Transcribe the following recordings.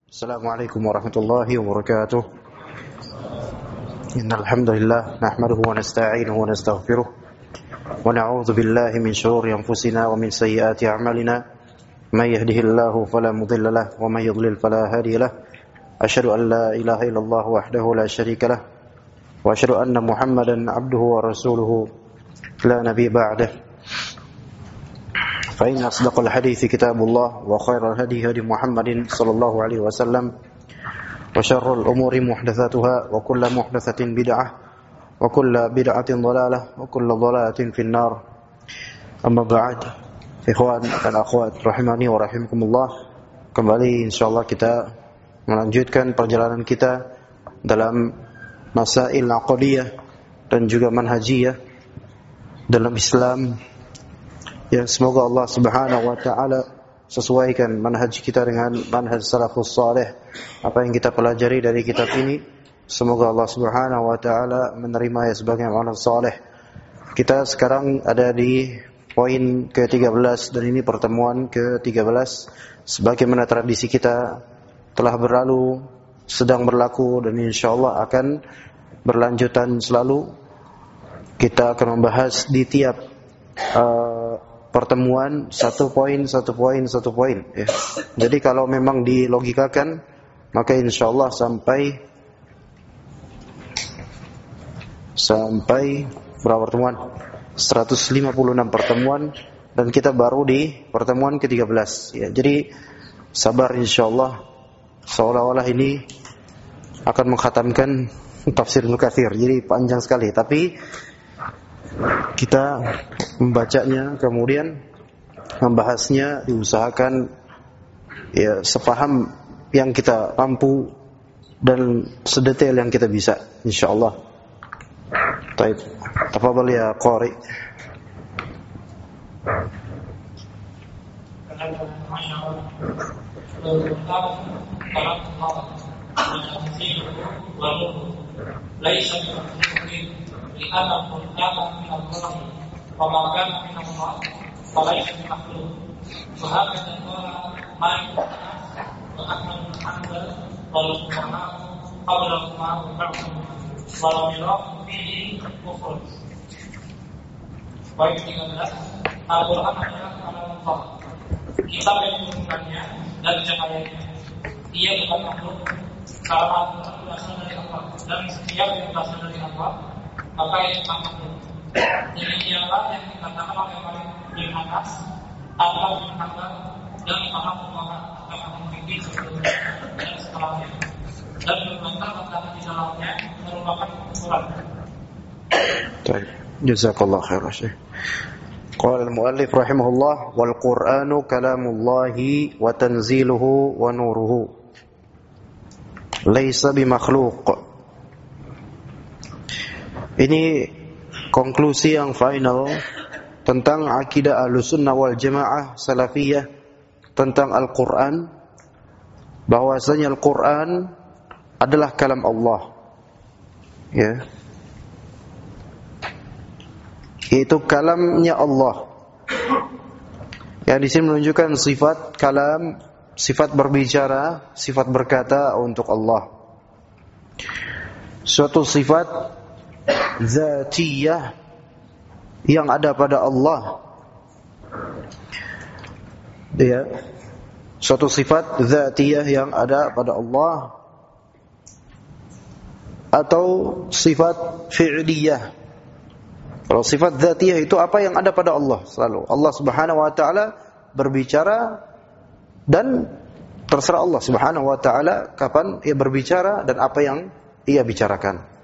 Assalamualaikum warahmatullahi wabarakatuh. Innal hamdalillah nahmaduhu wa nasta'inuhu wa nastaghfiruh wa na'udzu billahi min shururi anfusina wa min sayyiati a'malina. May yahdihillahu fala mudilla lahu wa may yudlil fala hadiya lahu. Asyhadu an la ilaha illallah wahdahu la syarika lahu wa asyhadu anna Muhammadan 'abduhu wa rasuluhu la nabiyya ba'dahu. فإن أصدق الحديث كتاب الله وخير الهدي هدي محمد صلى الله عليه وسلم وشر الأمور محدثاتها وكل محدثة بدعة وكل بدعة ضلالة وكل ضلالة في النار. أما بعد إخوان dan akhwat rahimani wa rahimakumullah, kembali insyaallah kita melanjutkan perjalanan kita dalam masail aqdiyah dan juga manhajiyah dalam Islam. Ya, semoga Allah Subhanahu wa taala sesuaikan manhaj kita dengan manhaj salafus salih. Apa yang kita pelajari dari kitab ini, semoga Allah Subhanahu wa taala menerimanya sebagai amal saleh. Kita sekarang ada di poin ke-13 dan ini pertemuan ke-13. Sebagaimana tradisi kita telah berlalu, sedang berlaku dan insyaallah akan berlanjutan selalu. Kita akan membahas di tiap pertemuan satu poin ya. Jadi kalau memang dilogikakan maka insyaallah sampai berapa pertemuan? 156 pertemuan dan kita baru di pertemuan ke-13 ya. Jadi sabar insyaallah, seolah-olah ini akan mengkhatamkan tafsir Ibnu Katsir. Jadi panjang sekali, tapi kita membacanya kemudian membahasnya diusahakan ya sepaham yang kita mampu dan sedetail yang kita bisa insyaallah. Baik, tafadhal ya qari. لأن القرآن من الله وما كان من الله فليس بمخلوق وهكذا قال مالك وأحمد بن حنبل والفقهاء قبلهما وبعدهما ولم يراه فيه كفر. Baik 13, Al-Quran adalah kalam Allah, kitab yang diturunkannya dan cahayanya. Ia bukan makhluk, karena Al-Quran berasal dari Allah dan setiap yang berasal dari Allah maka itu makhluk. Demikianlah yang dikatakan oleh Malik bin Anas, Ahmad bin Hanbal dan para ulama agama fikih sebelumnya dan setelahnya, dan berbantah bahwa di dalamnya merupakan ukuran. Baik, jazakallahu khairan Syekh. Qala al-muallif rahimahullah, wal Qur'anu kalamullahi wa tanziluhu wa nuruhu laisa bimakhluq. Ini konklusi yang final tentang akidah Ahlussunnah wal Jamaah Salafiyah tentang Al-Qur'an, bahwasanya Al-Qur'an adalah kalam Allah. Ya. Yaitu kalamnya Allah. Yang di sini menunjukkan sifat kalam, sifat berbicara, sifat berkata untuk Allah. Suatu sifat zatiyah yang ada pada Allah, ya, suatu sifat zatiyah yang ada pada Allah, atau sifat fi'liyah. Kalau sifat zatiyah itu apa yang ada pada Allah selalu. Allah Subhanahu wa taala berbicara dan terserah Allah Subhanahu wa taala kapan ia berbicara dan apa yang ia bicarakan.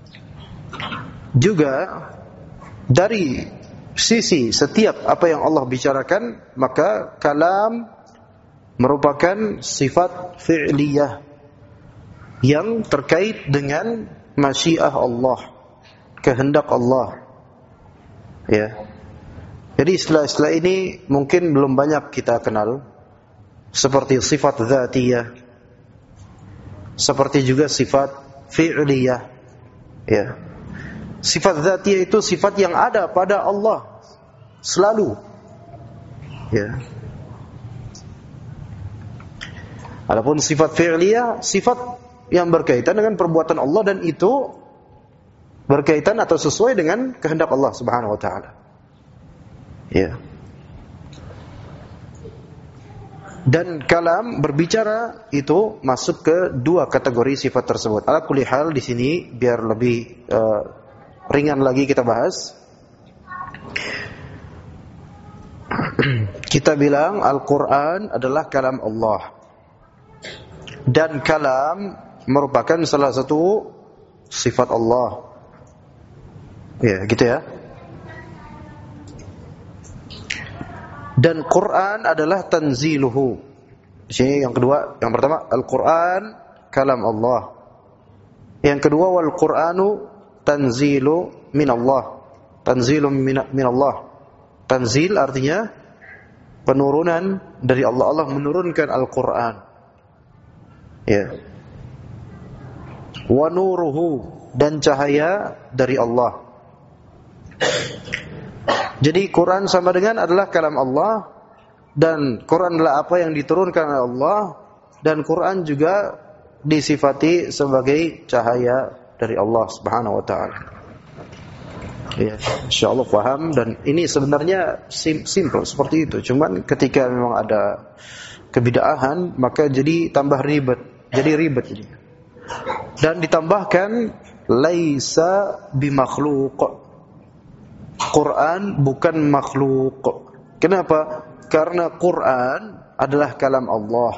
Juga dari sisi setiap apa yang Allah bicarakan, maka kalam merupakan sifat fi'liyah yang terkait dengan masyiah Allah, kehendak Allah. Ya. Jadi istilah-istilah ini mungkin belum banyak kita kenal, seperti sifat dzatiyah, seperti juga sifat fi'liyah. Ya. Sifat dzatiyah itu sifat yang ada pada Allah selalu. Ya. Adapun sifat fi'liyah, sifat yang berkaitan dengan perbuatan Allah dan itu berkaitan atau sesuai dengan kehendak Allah Subhanahu wa taala. Ya. Dan kalam berbicara itu masuk ke dua kategori sifat tersebut. Ala kulli hal di sini biar lebih ringan lagi kita bahas. Kita bilang Al-Qur'an adalah kalam Allah. Dan kalam merupakan salah satu sifat Allah. Ya, gitu ya. Dan Quran adalah tanziluhu. Di sini yang kedua, yang pertama Al-Quran kalam Allah. Yang kedua wal Quranu tanzilu min Allah. Tanzilu min Allah. Tanzil artinya penurunan dari Allah. Allah menurunkan Al-Quran. Ya. Wa nuruhu, dan cahaya dari Allah. Jadi Quran sama dengan adalah kalam Allah, dan Quran adalah apa yang diturunkan oleh Allah, dan Quran juga disifati sebagai cahaya dari Allah Subhanahu wa taala. Ya, insyaallah paham, dan ini sebenarnya simple seperti itu. Cuman ketika memang ada kebid'ahan maka jadi tambah ribet. Dan ditambahkan laisa bimakhluq. Quran bukan makhluk. Kenapa? Karena Quran adalah kalam Allah.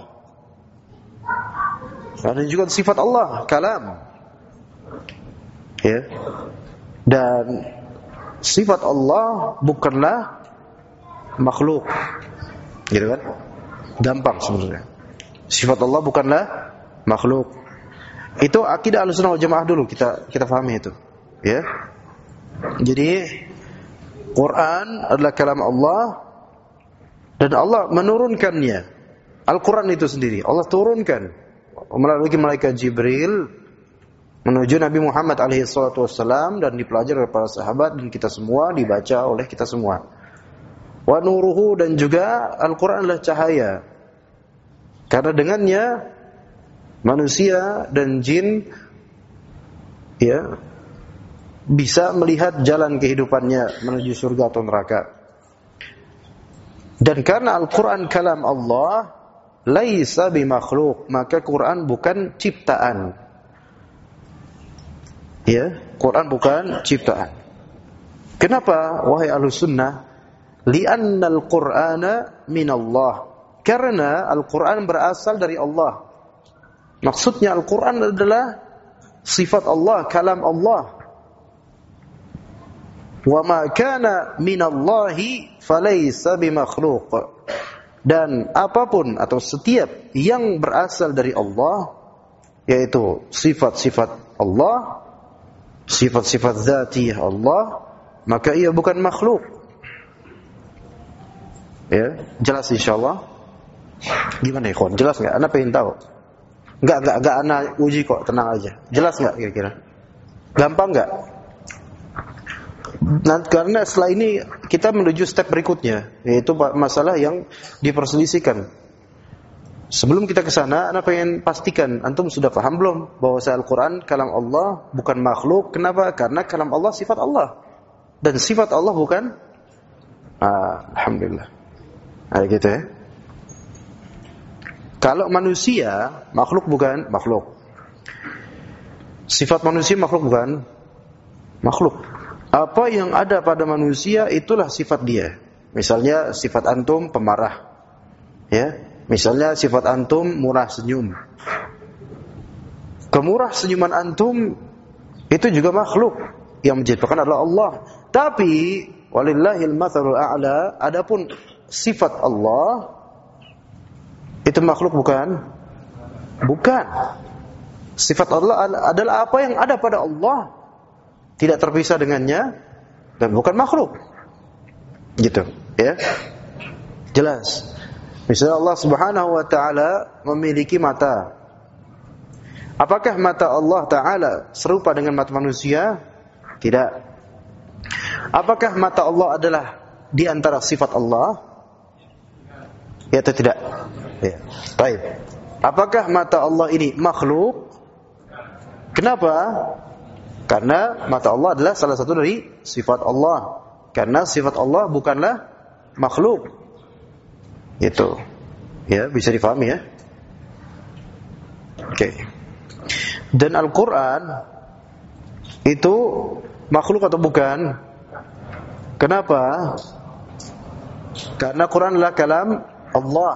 Dan juga sifat Allah, kalam. Ya. Dan sifat Allah bukanlah makhluk. Gitu kan? Gampang sebenarnya. Sifat Allah bukanlah makhluk. Itu akidah Ahlussunnah wal Jamaah dulu kita pahami itu. Ya. Jadi Quran adalah kalam Allah dan Allah menurunkannya. Al-Quran itu sendiri Allah turunkan melalui malaikat Jibril menuju Nabi Muhammad SAW dan dipelajari oleh para sahabat dan kita semua, dibaca oleh kita semua. Wa nuruhu, dan juga Al-Quran adalah cahaya. Karena dengannya manusia dan jin ya bisa melihat jalan kehidupannya menuju surga atau neraka. Dan karena Al-Quran kalam Allah, laisa bimakhluk, maka Quran bukan ciptaan. Ya, Quran bukan ciptaan. Kenapa wahai Ahlussunnah? Li'anna al-Qur'ana min Allah. Karena Al-Quran berasal dari Allah. Maksudnya Al-Quran adalah sifat Allah, kalam Allah. Wa ma kana minallahi falaysa bimakhluq. Dan apapun atau setiap yang berasal dari Allah, yaitu sifat-sifat Allah, sifat-sifat zatiyah Allah, maka ia bukan makhluk. Ya, jelas insyaallah. Gimana ya, kawan? Jelas enggak? Anda pengen tahu? Enggak ana uji kok, tenang aja. Jelas enggak kira-kira? Gampang enggak? Nah, karena setelah ini kita menuju step berikutnya, yaitu masalah yang diperselisihkan. Sebelum kita ke sana, Anda pengen pastikan antum sudah paham belum bahwa Al-Quran kalam Allah bukan makhluk. Kenapa? Karena kalam Allah sifat Allah, dan sifat Allah bukan. Alhamdulillah. Ada gitu ya. Kalau manusia makhluk bukan makhluk. Sifat manusia makhluk bukan makhluk. Apa yang ada pada manusia itulah sifat dia. Misalnya sifat antum pemarah. Ya, misalnya sifat antum murah senyum. Kemurah senyuman antum itu juga makhluk. Yang menciptakan adalah Allah. Tapi walillahil matsalul a'la, adapun sifat Allah itu makhluk bukan? Bukan. Sifat Allah adalah apa yang ada pada Allah, tidak terpisah dengannya, dan bukan makhluk. Gitu, ya. Jelas. Misalnya Allah Subhanahu wa taala memiliki mata. Apakah mata Allah taala serupa dengan mata manusia? Tidak. Apakah mata Allah adalah di antara sifat Allah? Ya atau tidak? Ya. Baik. Apakah mata Allah ini makhluk? Kenapa? Karena mata Allah adalah salah satu dari sifat Allah. Karena sifat Allah bukanlah makhluk. Itu. Ya, bisa difahami ya. Oke. Dan Al-Qur'an itu makhluk atau bukan? Kenapa? Karena Quran adalah kalam Allah.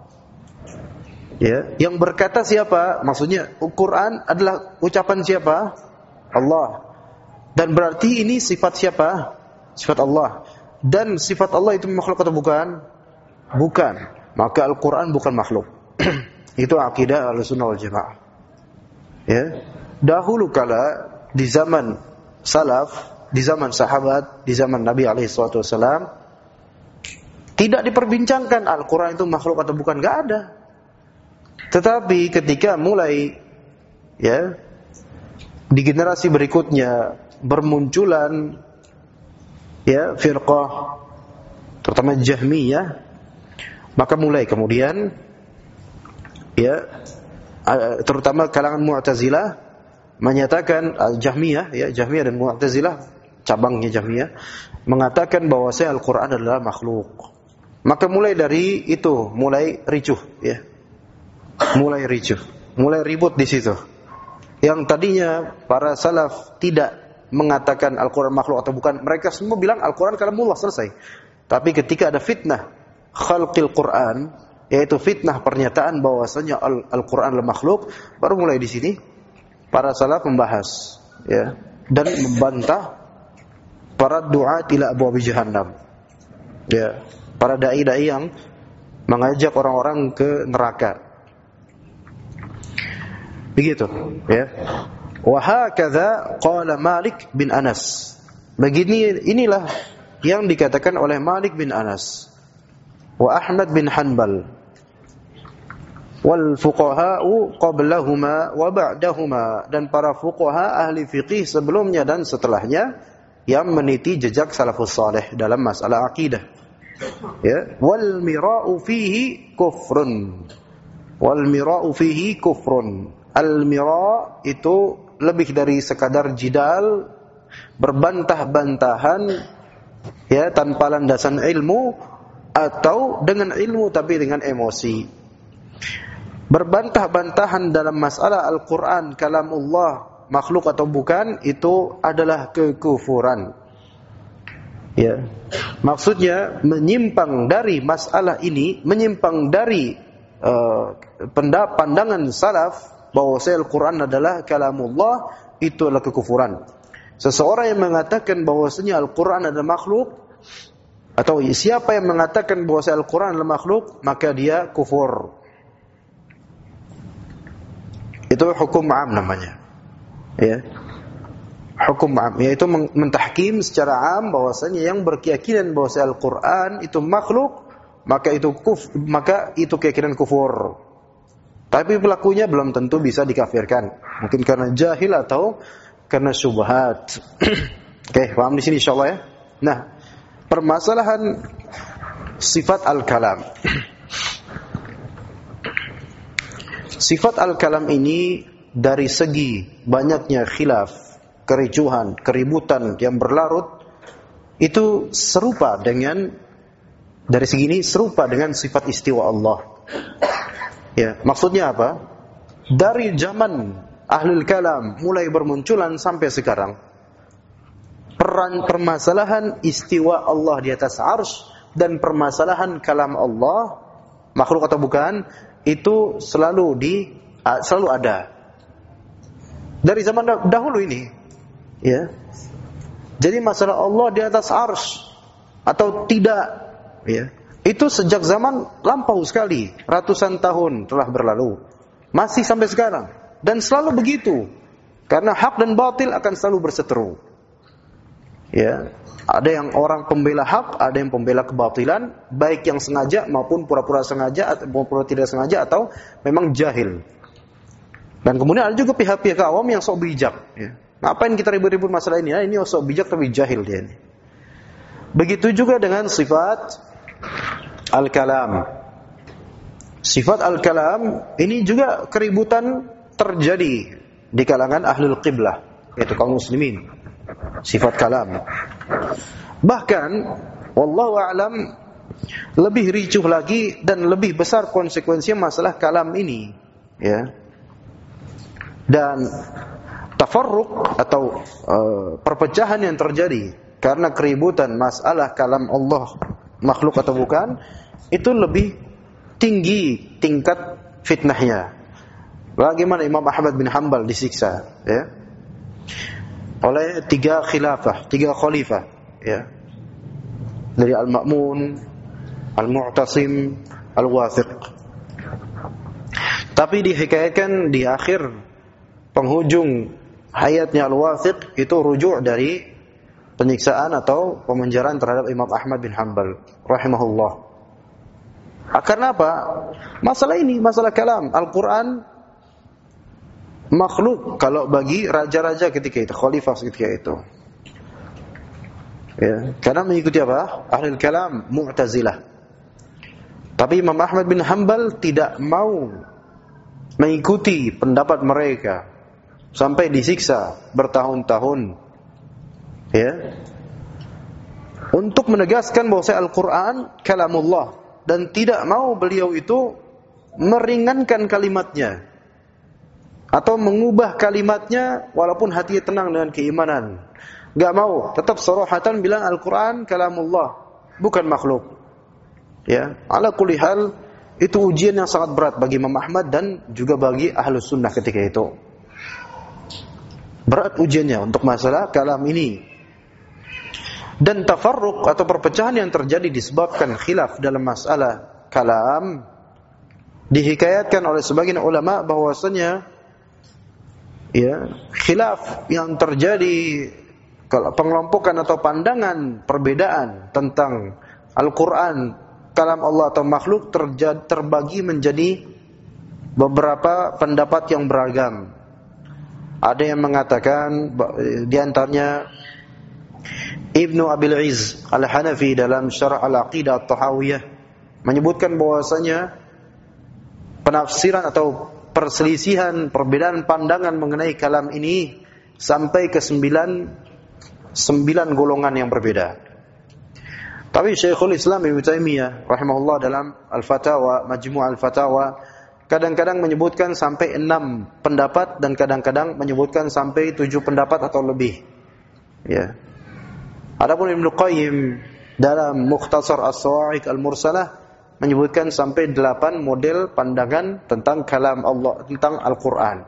Ya, yang berkata siapa? Maksudnya Al-Quran adalah ucapan siapa? Allah. Dan berarti ini sifat siapa? Sifat Allah. Dan sifat Allah itu makhluk atau bukan? Bukan. Maka Al-Quran bukan makhluk. Itu akidah Ahlussunnah wal Jamaah. Ya. Dahulu kala di zaman salaf, di zaman sahabat, di zaman Nabi SAW, tidak diperbincangkan Al-Quran itu makhluk atau bukan, enggak ada. Tetapi ketika mulai ya di generasi berikutnya bermunculan ya firqah terutama Jahmiyah, maka mulai kemudian ya terutama kalangan Mu'tazilah menyatakan Jahmiyah ya, Jahmiyah dan Mu'tazilah cabangnya Jahmiyah mengatakan bahwa Al-Quran adalah makhluk. Maka mulai dari itu mulai ricuh ya. Mulai ricuh, mulai ribut di situ. Yang tadinya para salaf tidak mengatakan Al-Quran makhluk atau bukan, mereka semua bilang Al-Quran kalamullah, selesai. Tapi ketika ada fitnah khalqil Quran, yaitu fitnah pernyataan bahwasanya Al-Quran adalah makhluk, baru mulai di sini para salaf membahas ya dan membantah para du'at ila abwabi jahannam. Ya, para dai-dai yang mengajak orang-orang ke neraka. Begitu ya. Wa hakadha qala Malik bin Anas. Inilah yang dikatakan oleh Malik bin Anas wa Ahmad bin Hanbal wal fuqaha'u qablahuma wa ba'dahuma, dan para fuqaha ahli fiqih sebelumnya dan setelahnya yang meniti jejak salafus saleh dalam masalah akidah. Ya, wal mira'u fihi kufrun. Wal mira'u fihi kufrun. Al-mira' itu lebih dari sekadar jidal, berbantah-bantahan ya tanpa landasan ilmu atau dengan ilmu tapi dengan emosi. Berbantah-bantahan dalam masalah Al-Quran kalamullah makhluk atau bukan, itu adalah kekufuran. Ya. Maksudnya menyimpang dari masalah ini, menyimpang dari pandangan salaf bahwa Al-Quran adalah kalamullah, itu adalah kekufuran. Seseorang yang mengatakan bahwasanya Al-Quran adalah makhluk, atau siapa yang mengatakan bahwa Al-Quran adalah makhluk, maka dia kufur. Itu hukum am namanya. Ya. Hukum am, yaitu mentahkim secara am bahwasanya yang berkeyakinan bahwa Al-Quran itu makhluk, maka itu keyakinan kufur. Tapi pelakunya belum tentu bisa dikafirkan. Mungkin karena jahil atau karena syubhat. Oke, paham di sini insyaallah ya. Nah, permasalahan sifat al-kalam. Sifat al-kalam ini dari segi banyaknya khilaf, kericuhan, keributan yang berlarut, itu serupa dengan, dari segi ini serupa dengan sifat istiwa Allah. Ya, maksudnya apa? Dari zaman ahlul kalam mulai bermunculan sampai sekarang, permasalahan istiwa Allah di atas arsy dan permasalahan kalam Allah makhluk atau bukan, itu selalu ada dari zaman dahulu ini. Ya. Jadi masalah Allah di atas arsy atau tidak, ya, itu sejak zaman lampau sekali, ratusan tahun telah berlalu, masih sampai sekarang, dan selalu begitu, karena hak dan batil akan selalu berseteru. Ya, ada yang orang pembela hak, ada yang pembela kebatilan, baik yang sengaja maupun pura-pura sengaja atau pura-pura tidak sengaja atau memang jahil. Dan kemudian ada juga pihak-pihak awam yang sok bijak. Ya. Ngapain kita ribut-ribut masalah ini? Ini sok bijak tapi jahil dia ini. Begitu juga dengan sifat al-kalam. Sifat al-kalam ini juga keributan terjadi di kalangan ahlul qiblah, yaitu kaum muslimin. Sifat kalam. Bahkan wallahu a'lam lebih ricuh lagi dan lebih besar konsekuensinya masalah kalam ini, ya. Dan tafarruq atau perpecahan yang terjadi karena keributan masalah kalam Allah makhluk atau bukan, itu lebih tinggi tingkat fitnahnya. Bagaimana Imam Ahmad bin Hanbal disiksa, ya, oleh 3 khalifah, ya, dari Al-Ma'mun, Al-Mu'tasim, Al-Wathiq. Tapi dihikayatkan di akhir penghujung hayatnya Al-Wathiq itu rujuk dari penyiksaan atau pemenjaraan terhadap Imam Ahmad bin Hanbal rahimahullah. Karena apa? Masalah ini, masalah kalam. Al-Quran makhluk kalau bagi raja-raja ketika itu, khalifah ketika itu. Ya, karena mengikuti apa? Ahlul kalam, Mu'tazilah. Tapi Imam Ahmad bin Hanbal tidak mau mengikuti pendapat mereka sampai disiksa bertahun-tahun. Ya, untuk menegaskan bahwa Al-Quran kalamullah, dan tidak mau beliau itu meringankan kalimatnya atau mengubah kalimatnya walaupun hatinya tenang dengan keimanan. Gak mau, tetap sarahatan bilang Al-Quran kalamullah, bukan makhluk. Ya, ala kulli hal itu ujian yang sangat berat bagi Imam Ahmad dan juga bagi Ahlus Sunnah ketika itu. Berat ujiannya untuk masalah kalam ini. Dan tafarruq atau perpecahan yang terjadi disebabkan khilaf dalam masalah kalam, dihikayatkan oleh sebagian ulama bahwasanya, ya, khilaf yang terjadi, kalau pengelompokan atau pandangan perbedaan tentang Al-Quran kalam Allah atau makhluk terbagi menjadi beberapa pendapat yang beragam. Ada yang mengatakan, di antaranya Ibnu Abil Izz Al-Hanafi dalam Syarah Al-Aqidah At-Tahawiyah menyebutkan bahwasanya penafsiran atau perselisihan, perbedaan pandangan mengenai kalam ini sampai ke 9 golongan yang berbeda. Tapi Syekhul Islam Ibnu Taimiyah rahimahullah dalam Al-Fatawa, Majmu' Al-Fatawa, kadang-kadang menyebutkan sampai 6 pendapat dan kadang-kadang menyebutkan sampai 7 pendapat atau lebih. Ya. Adapun Ibnu Qayyim dalam Mukhtasar As-Sawa'iq Al-Mursalah menyebutkan sampai 8 model pandangan tentang kalam Allah, tentang Al-Quran.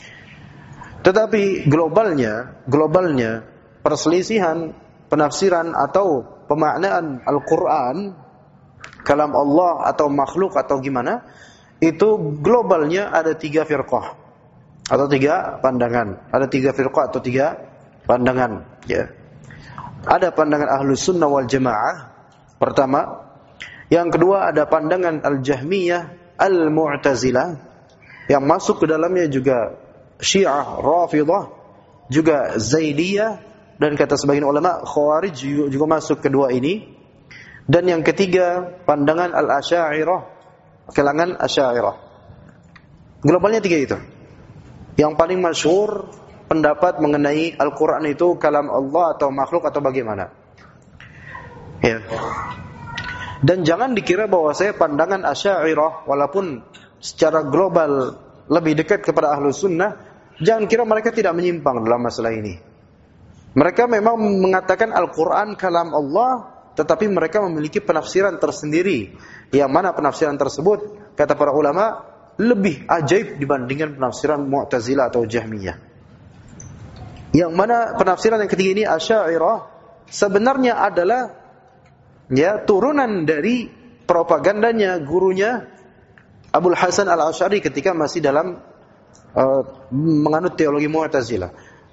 Tetapi globalnya perselisihan penafsiran atau pemaknaan Al-Quran, kalam Allah atau makhluk atau gimana, itu globalnya ada 3 firqah atau 3 pandangan. Ada 3 firqah atau 3 pandangan, ya. Ada pandangan Ahlus Sunnah wal Jamaah pertama. Yang kedua ada pandangan Al-Jahmiyah, Al-Mu'tazilah, yang masuk ke dalamnya juga Syiah, Rafidah, juga Zaidiyah, dan kata sebagian ulama Khawarij juga masuk kedua ini. Dan yang ketiga pandangan Al-Asy'ariyah, kalangan Asy'ariyah. Globalnya 3 itu. Yang paling masyhur pendapat mengenai Al-Quran itu kalam Allah atau makhluk atau bagaimana, ya. Dan jangan dikira bahwa saya pandangan Asy'ariyah, walaupun secara global lebih dekat kepada Ahlus Sunnah, jangan kira mereka tidak menyimpang dalam masalah ini. Mereka memang mengatakan Al-Quran kalam Allah, tetapi mereka memiliki penafsiran tersendiri, yang mana penafsiran tersebut kata para ulama lebih ajaib dibandingkan penafsiran Mu'tazilah atau Jahmiyah. Yang mana penafsiran yang ketiga ini Asy'ariyah sebenarnya adalah, ya, turunan dari propagandanya gurunya Abul Hasan Al-Asy'ari ketika masih dalam menganut teologi Mu'tazilah.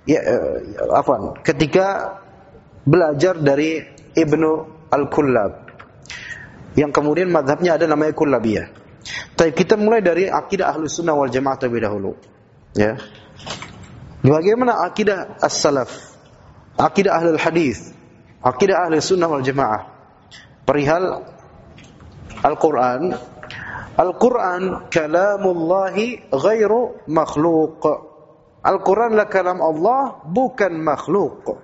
Ketika belajar dari Ibnu Al-Kullab, yang kemudian mazhabnya ada namanya Kullabiyah. Tapi kita mulai dari akidah Ahlus Sunnah wal Jamaah terlebih dahulu, ya. Bagaimana akidah as-salaf, akidah ahlul hadis, akidah ahli sunnah wal jamaah perihal Al-Quran. Al-Quran kalamullahi ghairu makhluk. Al-Quran adalah kalam Allah, bukan makhluk.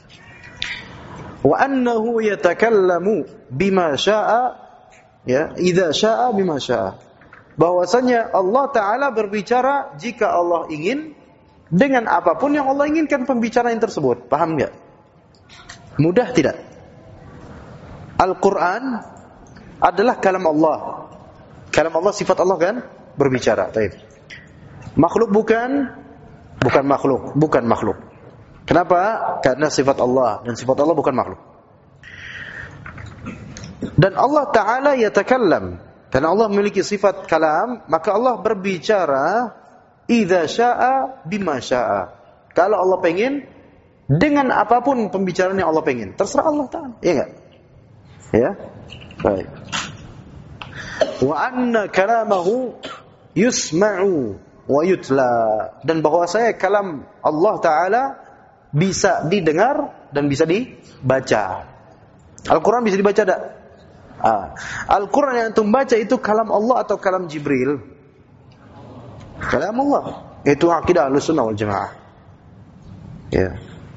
Wa annahu yatakallamu bima syaa, ya, idza syaa bima syaa. Bahwasanya Allah Ta'ala berbicara jika Allah ingin, dengan apapun yang Allah inginkan pembicaraan tersebut. Paham enggak? Mudah tidak? Al-Quran adalah kalam Allah. Kalam Allah, sifat Allah kan? Berbicara. Baik. Makhluk bukan makhluk. Kenapa? Karena sifat Allah, dan sifat Allah bukan makhluk. Dan Allah Ta'ala yatakallam, karena Allah memiliki sifat kalam, maka Allah berbicara idza syaa bima syaa. Kalau Allah pengen, dengan apapun pembicaraan yang Allah pengen. Terserah Allah Ta'ala, iya enggak? Ya. Baik. Wa anna kalamahu yusma'u wa yutla, dan bahwasanya kalam Allah Ta'ala bisa didengar dan bisa dibaca. Al-Quran bisa dibaca tak? Al-Quran yang antum baca itu kalam Allah atau kalam Jibril? Kalam Allah. Itu akidah Ahlussunnah wal Jamaah. Ya.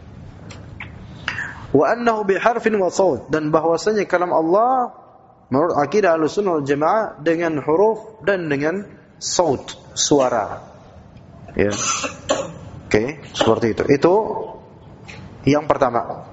Wa annahu biharfin wa saut, dan bahwasanya kalam Allah menurut akidah Ahlussunnah wal Jamaah dengan huruf dan dengan saut, suara. Ya. Oke, seperti itu. Itu yang pertama.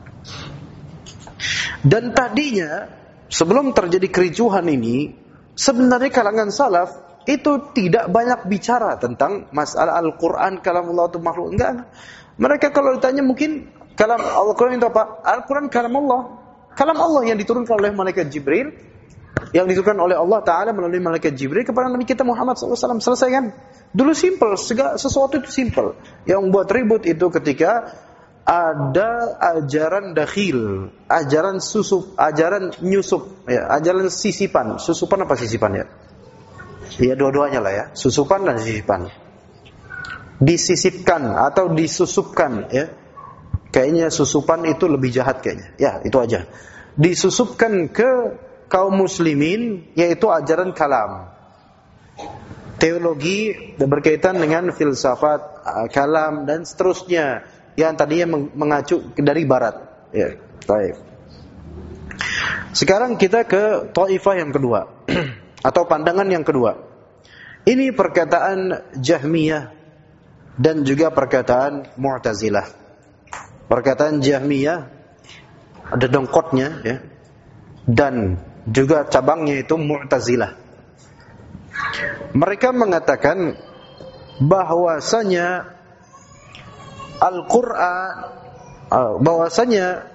Dan tadinya sebelum terjadi kericuhan ini, sebenarnya kalangan salaf itu tidak banyak bicara tentang masalah Al-Quran kalam Allah atau makhluk. Enggak. Mereka kalau ditanya mungkin kalam Al-Quran itu apa? Al-Quran kalam Allah. Kalam Allah yang diturunkan oleh malaikat Jibril, yang diturunkan oleh Allah Ta'ala melalui malaikat Jibril kepada Nabi kita Muhammad SAW. Selesai kan? Dulu simple, sesuatu itu simple. Yang membuat ribut itu ketika ada ajaran dakhil, ajaran susup, ajaran nyusup, ya, ajaran sisipan. Susupan apa sisipan ya? Ya dua-duanya lah ya, susupan dan sisipan. Disisipkan atau disusupkan ya. Kayaknya susupan itu lebih jahat kayaknya. Ya, itu aja. Disusupkan ke kaum muslimin, yaitu ajaran kalam. Teologi berkaitan dengan filsafat, kalam dan seterusnya, yang tadinya mengacu dari barat. Ya, baik. Sekarang kita ke taifah yang kedua atau pandangan yang kedua. Ini perkataan Jahmiyah dan juga perkataan Mu'tazilah. Perkataan Jahmiyah ada dongkotnya ya. Dan juga cabangnya itu Mu'tazilah. Mereka mengatakan bahwasanya Al-Quran, bahwasanya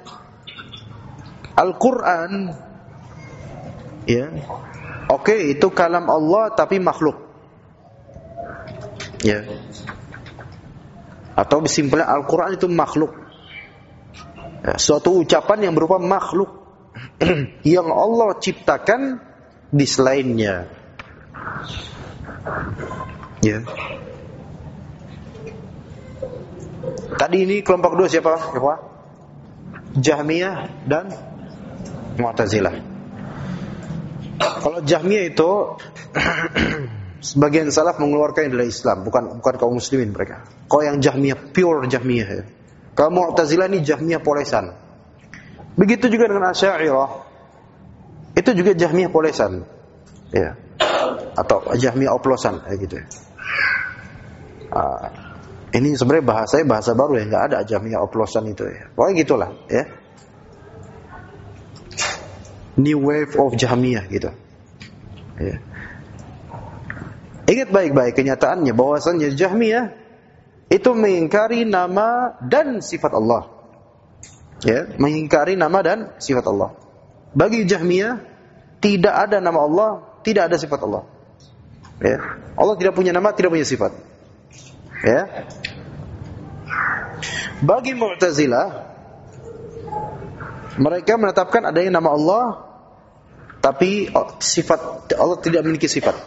Al-Quran ya, oke, itu kalam Allah tapi makhluk ya, atau simpelnya Al-Quran itu makhluk ya, suatu ucapan yang berupa makhluk yang Allah ciptakan di selainnya ya. Tadi ini kelompok dua siapa? Jahmiyah dan Mu'tazilah. Kalau Jahmiyah itu sebagian salaf mengeluarkan dari Islam, bukan kaum muslimin mereka. Kalau yang Jahmiyah pure Jahmiyah ya. Kalau Mu'tazilah ini Jahmiyah polesan. Begitu juga dengan Asy'ariyah. Itu juga Jahmiyah polesan. Ya. Atau Jahmiyah oplosan kayak gitu ya. Ini sebenarnya bahasa baru ya, nggak ada Jahmiyah oplosan itu ya. Pokoknya gitulah ya. New wave of Jahmiyah gitu. Ya. Ingat baik-baik kenyataannya bahwasanya Jahmiyah itu mengingkari nama dan sifat Allah. Ya, mengingkari nama dan sifat Allah. Bagi Jahmiyah tidak ada nama Allah, tidak ada sifat Allah. Ya. Allah tidak punya nama, tidak punya sifat. Ya. Bagi Mu'tazilah, mereka menetapkan adanya nama Allah, tapi sifat Allah tidak memiliki sifat.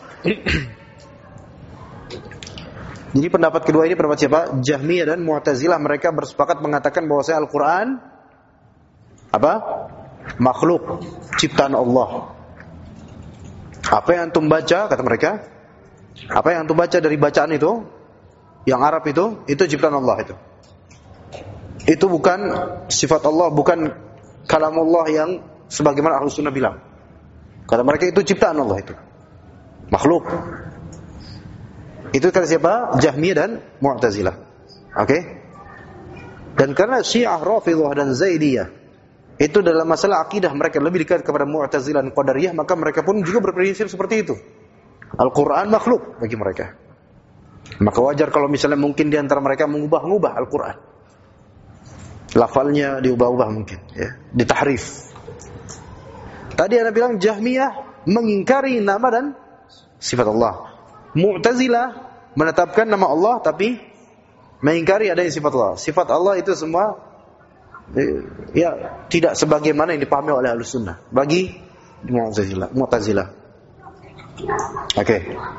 Jadi pendapat kedua ini pendapat siapa? Jahmiyah dan Mu'tazilah. Mereka bersepakat mengatakan bahwasanya Al-Quran apa? Makhluk, ciptaan Allah. Apa yang antum baca, kata mereka, apa yang antum baca dari bacaan itu, yang Arab itu ciptaan Allah itu. Itu bukan sifat Allah, bukan kalamullah yang sebagaimana Ahlus Sunnah bilang. Kata mereka itu ciptaan Allah itu. Makhluk. Itu kata siapa? Jahmiyah dan Mu'tazilah. Oke? Dan karena Syiah, Rafidhah dan Zaidiyah itu dalam masalah akidah mereka lebih dekat kepada Mu'tazilah dan Qadariyah, maka mereka pun juga berprinsip seperti itu. Al-Quran makhluk bagi mereka. Maka wajar kalau misalnya mungkin di antara mereka mengubah-ubah Al-Quran. Lafalnya diubah-ubah mungkin, ya, ditahrif. Tadi Anda bilang Jahmiyah mengingkari nama dan sifat Allah. Mu'tazilah menetapkan nama Allah tapi mengingkari adanya sifat Allah. Sifat Allah itu semua ya tidak sebagaimana yang dipahami oleh Ahlus Sunnah bagi Mu'tazilah. Oke.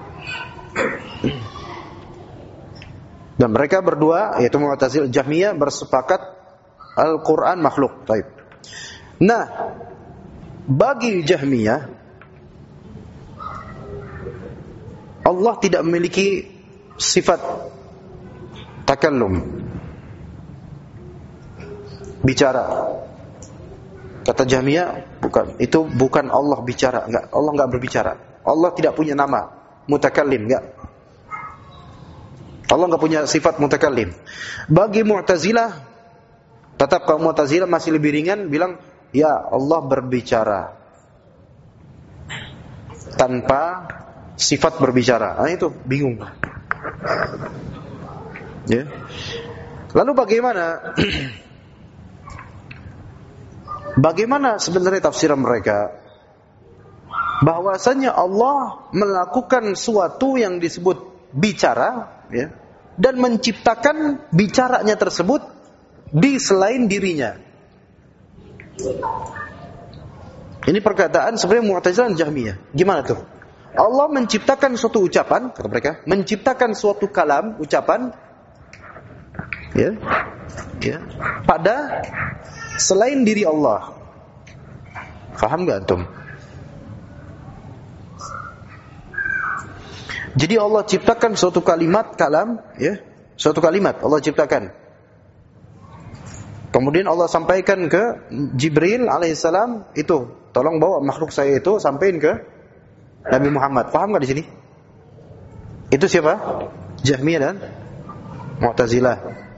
Dan mereka berdua, yaitu Mu'tazilah Jahmiyah, bersepakat Al-Quran makhluk. Baik. Nah, bagi Jahmiyah, Allah tidak memiliki sifat takallum, bicara. Kata Jahmiyah, itu bukan Allah bicara, enggak. Allah enggak berbicara. Allah tidak punya nama mutakallim, enggak. Allah enggak punya sifat mutakallim. Bagi Mu'tazilah, tetap kaum Mu'tazilah masih lebih ringan, bilang ya Allah berbicara tanpa sifat berbicara. Nah itu bingung. Ya. Lalu bagaimana? Bagaimana sebenarnya tafsiran mereka? Bahwasanya Allah melakukan suatu yang disebut bicara, ya, dan menciptakan bicaranya tersebut di selain dirinya. Ini perkataan sebenarnya Mu'tazilah dan Jahmiyah. Gimana tuh? Allah menciptakan suatu ucapan, kata mereka, menciptakan suatu kalam, ucapan, ya, pada selain diri Allah. Faham gak antum? Jadi Allah ciptakan suatu kalimat, kalam, ya, suatu kalimat Allah ciptakan. Kemudian Allah sampaikan ke Jibril alaihissalam, itu, tolong bawa makhluk saya itu sampaikan ke Nabi Muhammad. Paham gak di sini? Itu siapa? Jahmiyah dan Mu'tazilah.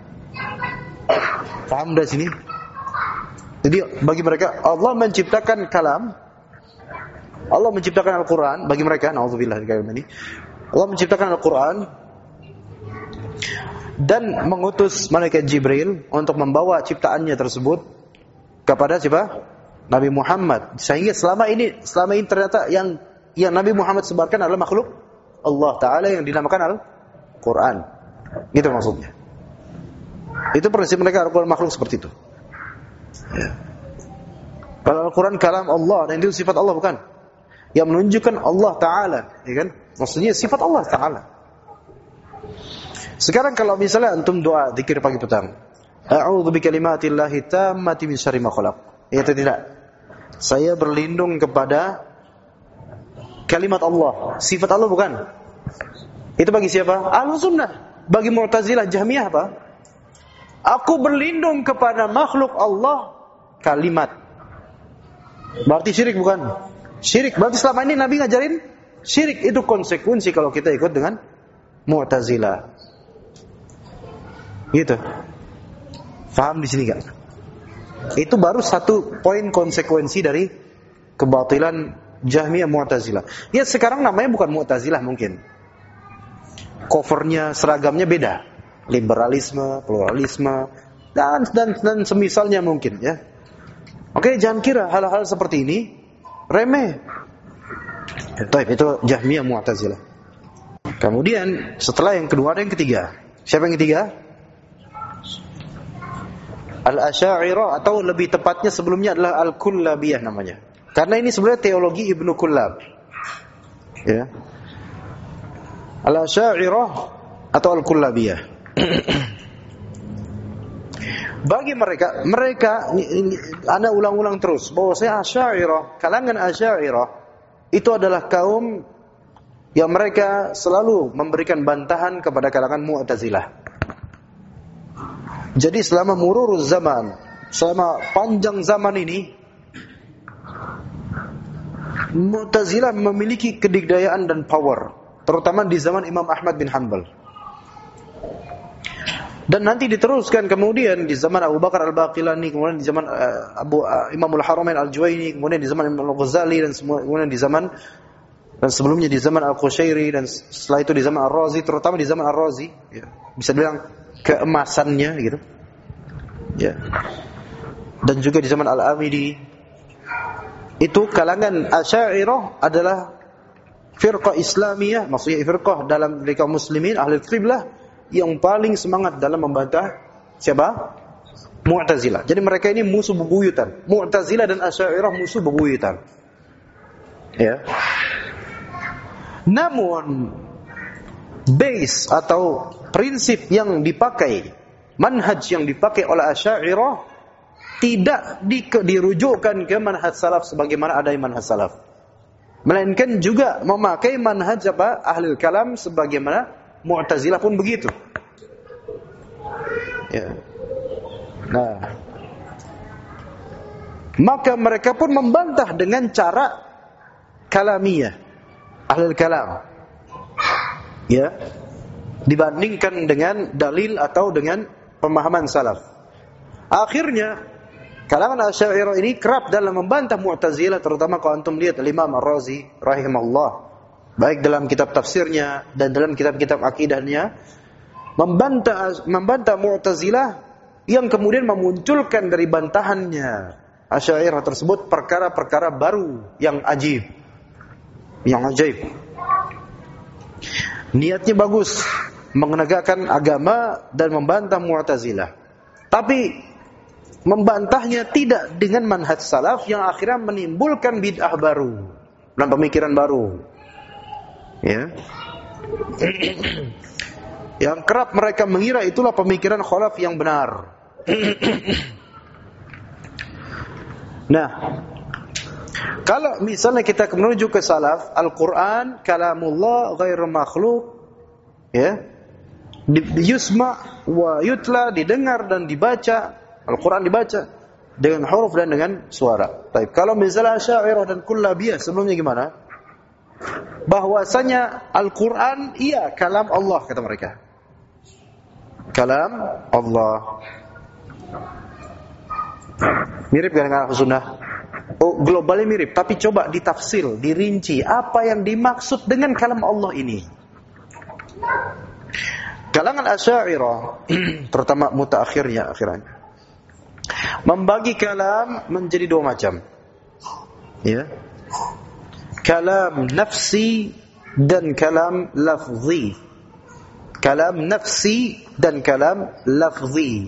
Paham dari sini? Jadi bagi mereka Allah menciptakan kalam, Allah menciptakan Al-Quran. Bagi mereka, na'udzubillah dari kalimat ini, Allah menciptakan Al-Quran dan mengutus malaikat Jibril untuk membawa ciptaannya tersebut kepada siapa? Nabi Muhammad. Sehingga selama ini ternyata yang Nabi Muhammad sebarkan adalah makhluk Allah Ta'ala yang dinamakan Al-Quran. Gitu maksudnya. Itu prinsip mereka, Al-Quran makhluk seperti itu. Ya. Kalau Al-Quran kalam Allah, dan itu sifat Allah bukan? Yang menunjukkan Allah Ta'ala, ya kan? Maksudnya sifat Allah Ta'ala. Sekarang kalau misalnya antum doa zikir pagi petang, a'udzu bikalimatillahi tammati min syarri ma khalaq. Ya atau tidak? Saya berlindung kepada kalimat Allah, sifat Allah bukan? Itu bagi siapa? Ahlus Sunnah. Bagi Mu'tazilah, Jahmiyah apa? Aku berlindung kepada makhluk Allah, kalimat. Berarti syirik bukan? Syirik. Berarti selama ini Nabi ngajarin syirik. Itu konsekuensi kalau kita ikut dengan Mu'tazilah. Gitu. Faham di sini enggak? Itu baru satu poin konsekuensi dari kebatilan Jahmiyah Mu'tazilah. Ya sekarang namanya bukan Mu'tazilah mungkin. Covernya, seragamnya beda. Liberalisme, pluralisme, dan semisalnya mungkin ya. Oke, jangan kira hal-hal seperti ini remeh. Itu Jahmiyah Mu'tazilah. Kemudian setelah yang kedua ada yang ketiga. Siapa yang ketiga? Al-Asy'ariyah, atau lebih tepatnya sebelumnya adalah Al-Kullabiyah namanya. Karena ini sebenarnya teologi Ibnu Kullab. Ya. Al-Asy'ariyah atau Al-Kullabiyah. Bagi mereka ini, Anda ulang-ulang terus bahwa saya Asy'ariyah, kalangan Asy'ariyah itu adalah kaum yang mereka selalu memberikan bantahan kepada kalangan Mu'tazilah. Jadi selama mururuz zaman, selama panjang zaman ini, Mu'tazilah memiliki kedikdayaan dan power, terutama di zaman Imam Ahmad bin Hanbal. Dan nanti diteruskan kemudian di zaman Abu Bakar Al-Baqilani, kemudian di zaman Imamul Haramain Al-Juwaini, kemudian di zaman Imam Al-Ghazali, dan kemudian di zaman dan sebelumnya di zaman Al-Qushairi, dan setelah itu di zaman Ar-Razi, terutama di zaman Ar-Razi, ya, bisa bilang keemasannya gitu. Ya. Dan juga di zaman Al-Amidi, itu kalangan Asy'ariyah adalah firqah Islamiyah, maksudnya firqah dalam kaum muslimin ahli qiblah yang paling semangat dalam membantah siapa? Mu'tazilah. Jadi mereka ini musuh bebuyutan. Mu'tazilah dan Asy'ariyah musuh bebuyutan. Ya. Namun base atau prinsip yang dipakai, manhaj yang dipakai oleh Asy'ariyah tidak dirujukkan ke manhaj salaf sebagaimana ada manhaj salaf, melainkan juga memakai manhaj apa? Ahlul kalam, sebagaimana Mu'tazilah pun begitu. Ya. Nah, maka mereka pun membantah dengan cara kalamiyah, ahlul kalam, ya, dibandingkan dengan dalil atau dengan pemahaman salaf. Akhirnya kalangan Asy'ariyah ini kerap dalam membantah Mu'tazilah, terutama kalau antum lihat Imam Ar-Razi rahimahullah, baik dalam kitab tafsirnya dan dalam kitab-kitab akidahnya, membantah Mu'tazilah yang kemudian memunculkan dari bantahannya Asy'ariyah tersebut perkara-perkara baru yang ajib, yang ajaib. Niatnya bagus, menegakkan agama dan membantah Mu'tazilah, tapi membantahnya tidak dengan manhaj salaf yang akhirnya menimbulkan bid'ah baru dan pemikiran baru. Ya. Yang kerap mereka mengira itulah pemikiran khalaf yang benar. Nah, kalau misalnya kita menuju ke salaf, Al-Quran kalamullah ghairu makhluk, ya, yusma wa yutla, didengar dan dibaca. Al-Quran dibaca dengan huruf dan dengan suara. Baik, kalau misalnya Asy'ariyah dan Kullabiyah sebelumnya gimana? Bahwasanya Al-Quran iya kalam Allah, kata mereka. Kalam Allah. Mirip dengan Ahlussunnah? Oh, globalnya mirip, tapi coba ditafsir, dirinci apa yang dimaksud dengan kalam Allah ini. Kalangan Asy'ariyah terutama mutaakhirnya akhirnya membagi kalam menjadi dua macam. Ya. Kalam nafsi dan kalam lafzi. Kalam nafsi dan kalam lafzi.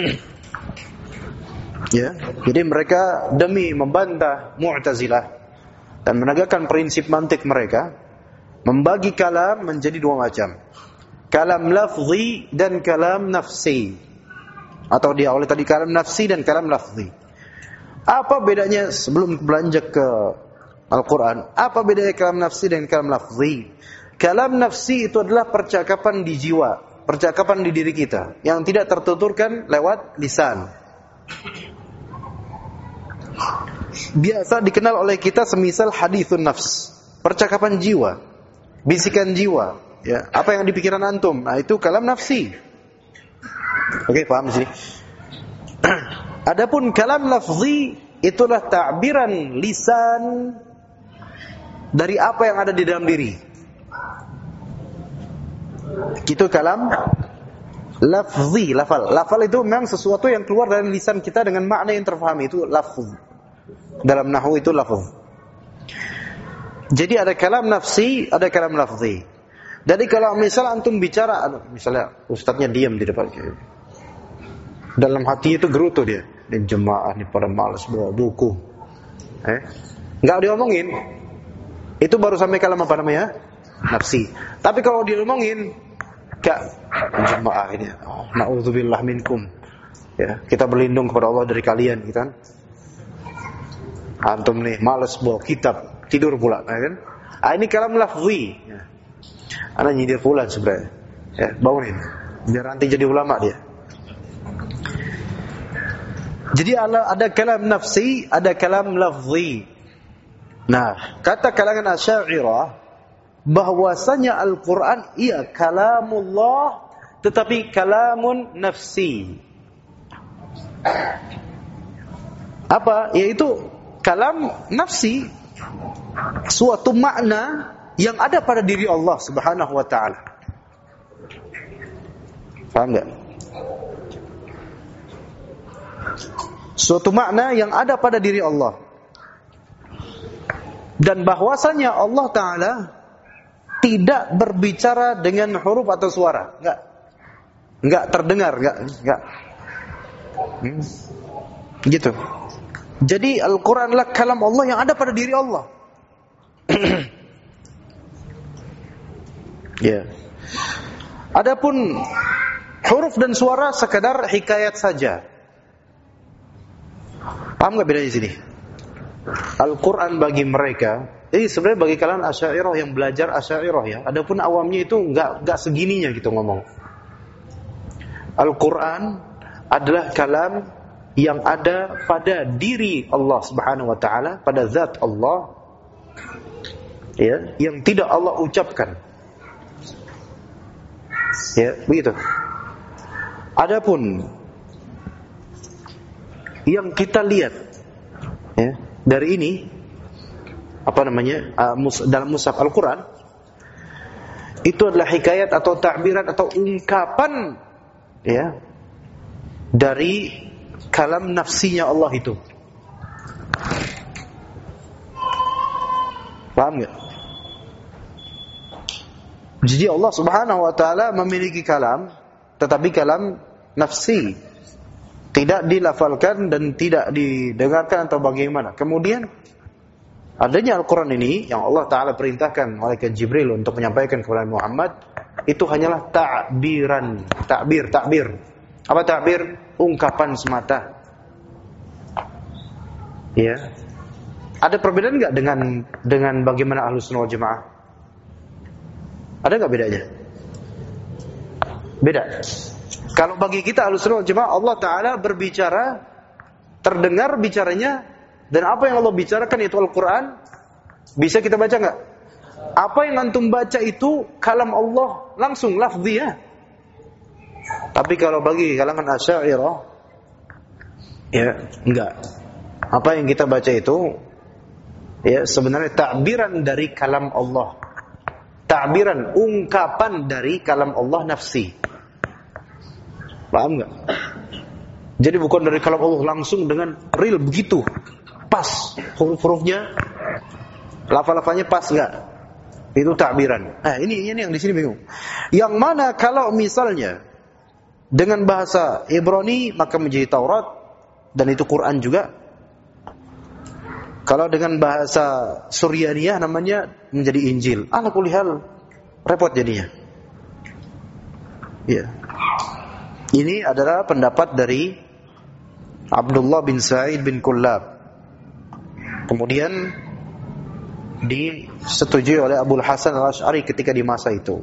Ya, jadi mereka demi membantah Mu'tazilah dan menegakkan prinsip mantik mereka, membagi kalam menjadi dua macam. Kalam lafzi dan kalam nafsi. Atau diawali tadi kalam nafsi dan kalam lafzi. Apa bedanya sebelum beranjak ke Al-Quran? Apa bedanya kalam nafsi dan kalam lafzi? Kalam nafsi itu adalah percakapan di jiwa, percakapan di diri kita, yang tidak tertuturkan lewat lisan. Biasa dikenal oleh kita semisal hadithun nafs, percakapan jiwa, bisikan jiwa, ya, apa yang dipikiran antum. Nah, itu kalam nafsi. Oke, paham sih. Adapun kalam lafzi itulah ta'biran lisan dari apa yang ada di dalam diri. Itu kalam lafzi, lafal. Lafal itu memang sesuatu yang keluar dari lisan kita dengan makna yang terfahami, itu lafz. Dalam nahwu itu lafz. Jadi ada kalam nafsi, ada kalam lafzi. Jadi kalau misal antum bicara, misalnya ustadznya diam di depan kita, dalam hati itu gerutu dia, ini jemaah ini pada malas bawa buku, nggak diomongin, itu baru sampai kalam apa namanya? Nafsi. Tapi kalau diomongin, kak jemaah ini, na'udzubillah minkum, ya, kita berlindung kepada Allah dari kalian, gitu kan? Antum nih malas bawa kitab, tidur pula, kan? Ini kalam lafzi. Anak nyindir pula sebenarnya. Ya, bangunin. Biar nanti jadi ulama dia. Jadi ada kalam nafsi, ada kalam lafzi. Nah, kata kalangan Asy'ariyah bahwasanya Al-Qur'an iya kalamullah tetapi kalamun nafsi. Apa? Yaitu kalam nafsi, suatu makna yang ada pada diri Allah Subhanahu wa taala. Paham enggak? Suatu makna yang ada pada diri Allah. Dan bahwasanya Allah taala tidak berbicara dengan huruf atau suara, enggak terdengar, enggak. Gitu. Jadi Al-Qur'an adalah kalam Allah yang ada pada diri Allah. Ya. Adapun huruf dan suara sekadar hikayat saja. Paham enggak bedanya di sini? Al-Qur'an bagi mereka, ini sebenarnya bagi kalian Asy'ariyah yang belajar Asy'ariyah ya. Adapun awamnya itu enggak segininya gitu ngomong. Al-Qur'an adalah kalam yang ada pada diri Allah Subhanahu wa taala, pada zat Allah, ya, yang tidak Allah ucapkan. Ya, begitu. Adapun yang kita lihat ya, dari ini apa namanya? Dalam mushaf Al-Qur'an itu adalah hikayat atau ta'biran atau ungkapan ya dari kalam nafsinya Allah itu. Paham enggak? Jadi Allah Subhanahu wa taala memiliki kalam, tetapi kalam nafsi, tidak dilafalkan dan tidak didengarkan atau bagaimana. Kemudian adanya Al-Qur'an ini yang Allah taala perintahkan malaikat Jibril untuk menyampaikan kepada Muhammad, itu hanyalah ta'biran, ta'bir. Apa ta'bir? Ungkapan semata. Ya. Ada perbedaan enggak dengan bagaimana Ahlussunnah wal Jamaah? Ada enggak bedanya? Beda. Kalau bagi kita Ahlussunnah wal Jamaah, Allah taala berbicara, terdengar bicaranya, dan apa yang Allah bicarakan itu Al-Qur'an, bisa kita baca enggak? Apa yang antum baca itu kalam Allah langsung lafzi ya. Tapi kalau bagi kalangan Asy'ariyah ya enggak. Apa yang kita baca itu ya sebenarnya ta'biran dari kalam Allah. Ta'biran, ungkapan dari kalam Allah nafsi. Paham enggak? Jadi bukan dari kalam Allah langsung dengan real begitu. Pas huruf-hurufnya, lafal-lafalnya pas enggak? Itu ta'biran. Nah, ini yang di sini bingung. Yang mana kalau misalnya dengan bahasa Ibrani maka menjadi Taurat dan itu Quran juga. Kalau dengan bahasa Suryaniyah namanya menjadi Injil. Ala kulli hal repot jadinya. Ya. Ini adalah pendapat dari Abdullah bin Sa'id bin Kullab. Kemudian disetujui oleh Abul Hasan Al-Asy'ari ketika di masa itu.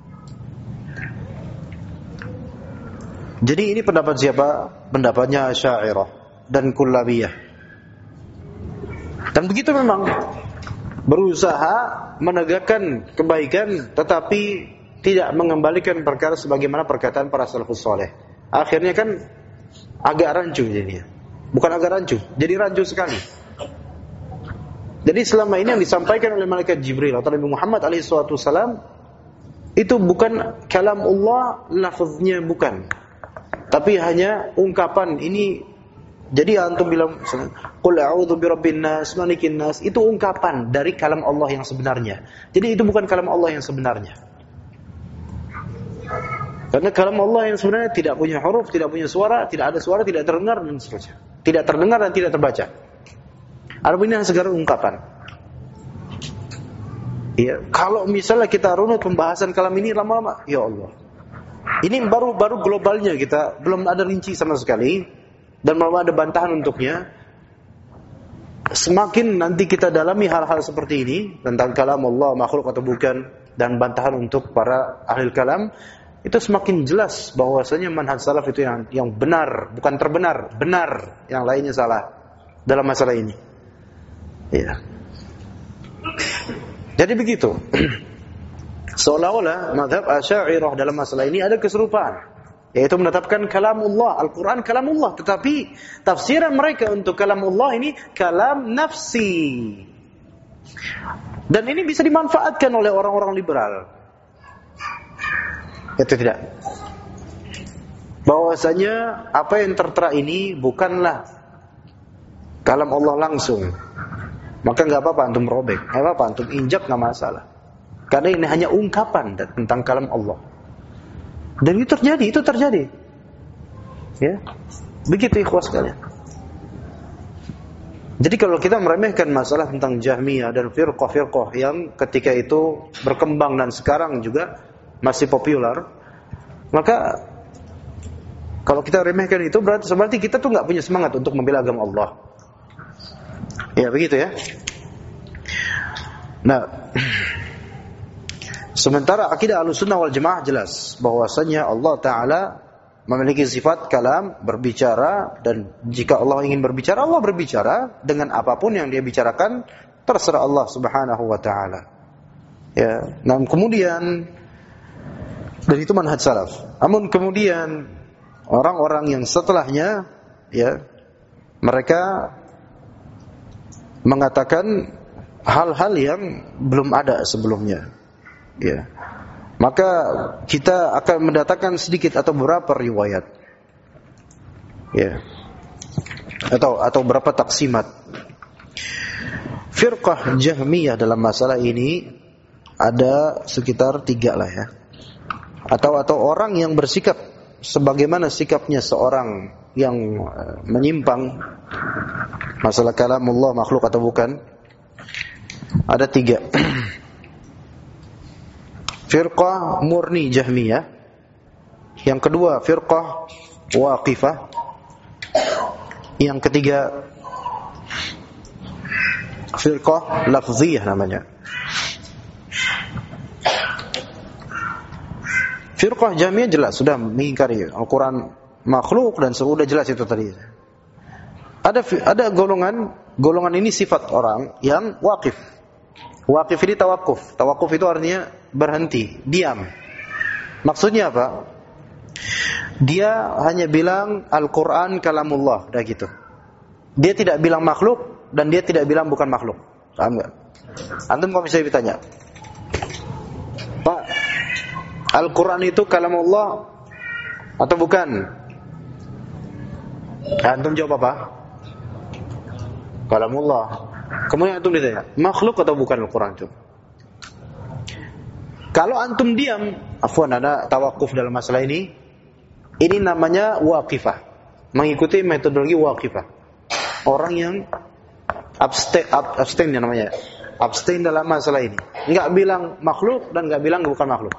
Jadi ini pendapat siapa? Pendapatnya Asy'ariyah dan Kullabiyah. Dan begitu memang berusaha menegakkan kebaikan tetapi tidak mengembalikan perkara sebagaimana perkataan para salafus saleh. Akhirnya kan agak rancu jadinya. Bukan agak rancu, jadi rancu sekali. Jadi selama ini yang disampaikan oleh malaikat Jibril atau Nabi Muhammad SAW itu bukan kalam Allah, lafaznya bukan, tapi hanya ungkapan ini. Jadi antum bilang qul a'udzu birabbin nas malikin nas, itu ungkapan dari kalam Allah yang sebenarnya. Jadi itu bukan kalam Allah yang sebenarnya. Karena kalam Allah yang sebenarnya tidak punya huruf, tidak punya suara, tidak ada suara, tidak terdengar dan seterusnya. Tidak terdengar dan tidak terbaca. Adapun ini segala ungkapan. Ya, kalau misalnya kita runut pembahasan kalam ini lama-lama, ya Allah. Ini baru globalnya, kita belum ada rinci sama sekali dan belum ada bantahan untuknya. semakin nanti kita dalami hal-hal seperti ini tentang kalam Allah makhluk atau bukan, dan bantahan untuk para ahli kalam, itu semakin jelas bahwasanya manhaj salaf itu yang benar, bukan terbenar, benar, yang lainnya salah dalam masalah ini. Ya. Jadi begitu. Seolah-olah mazhab Asy'ariyah dalam masalah ini ada keserupaan, yaitu menetapkan kalamullah, Al-Quran kalamullah, tetapi tafsiran mereka untuk kalamullah ini kalam nafsi. Dan ini bisa dimanfaatkan oleh orang-orang liberal. Itu tidak. Bahwasanya apa yang tertera ini bukanlah kalam Allah langsung. Maka enggak apa-apa antum robek, enggak apa-apa antum injak, enggak masalah. Karena ini hanya ungkapan tentang kalam Allah. Dan itu terjadi. Ya. Begitu ikhwas sekalian. Jadi kalau kita meremehkan masalah tentang Jahmiyah dan firqah-firqah yang ketika itu berkembang dan sekarang juga masih populer, maka kalau kita remehkan itu berarti kita tuh enggak punya semangat untuk membela agama Allah. Ya, begitu ya. Nah, sementara akidah Ahlussunnah wal Jamaah jelas bahwasanya Allah Ta'ala memiliki sifat kalam, berbicara, dan jika Allah ingin berbicara, Allah berbicara dengan apapun yang dia bicarakan, terserah Allah Subhanahu wa Ta'ala. Ya, nah kemudian dan itu manhaj salaf. Namun kemudian orang-orang yang setelahnya, ya, mereka mengatakan hal-hal yang belum ada sebelumnya. Ya. Maka kita akan mendatangkan sedikit atau beberapa riwayat. Ya. Atau berapa taksimat. Firqah Jahmiyah dalam masalah ini ada sekitar 3 lah ya. Atau orang yang bersikap sebagaimana sikapnya seorang yang menyimpang masalah kalamullah makhluk atau bukan. Ada 3. Firqah murni Jahmiyah. Yang kedua firqah Waqifah. Yang ketiga firqah lafziyah namanya. Firqah Jahmiyah jelas sudah mengingkari Al-Quran makhluk dan sudah jelas itu tadi. Ada golongan ini sifat orang yang waqif. Waqif ini tawakuf. Tawakuf itu artinya berhenti, diam. Maksudnya apa? Dia hanya bilang Al-Quran kalamullah, udah gitu. Dia tidak bilang makhluk dan dia tidak bilang bukan makhluk. Paham enggak? Antum kalau misalnya ditanya, Pak, Al-Quran itu kalamullah atau bukan? Antum jawab apa? Kalamullah. Kemudian antum ditanya, makhluk atau bukan Al-Quran itu? Kalau antum diam, afwan ada tawakuf dalam masalah ini namanya waqifah. Mengikuti metodologi waqifah. Orang yang abstain namanya. Abstain dalam masalah ini. Enggak bilang makhluk dan enggak bilang bukan makhluk.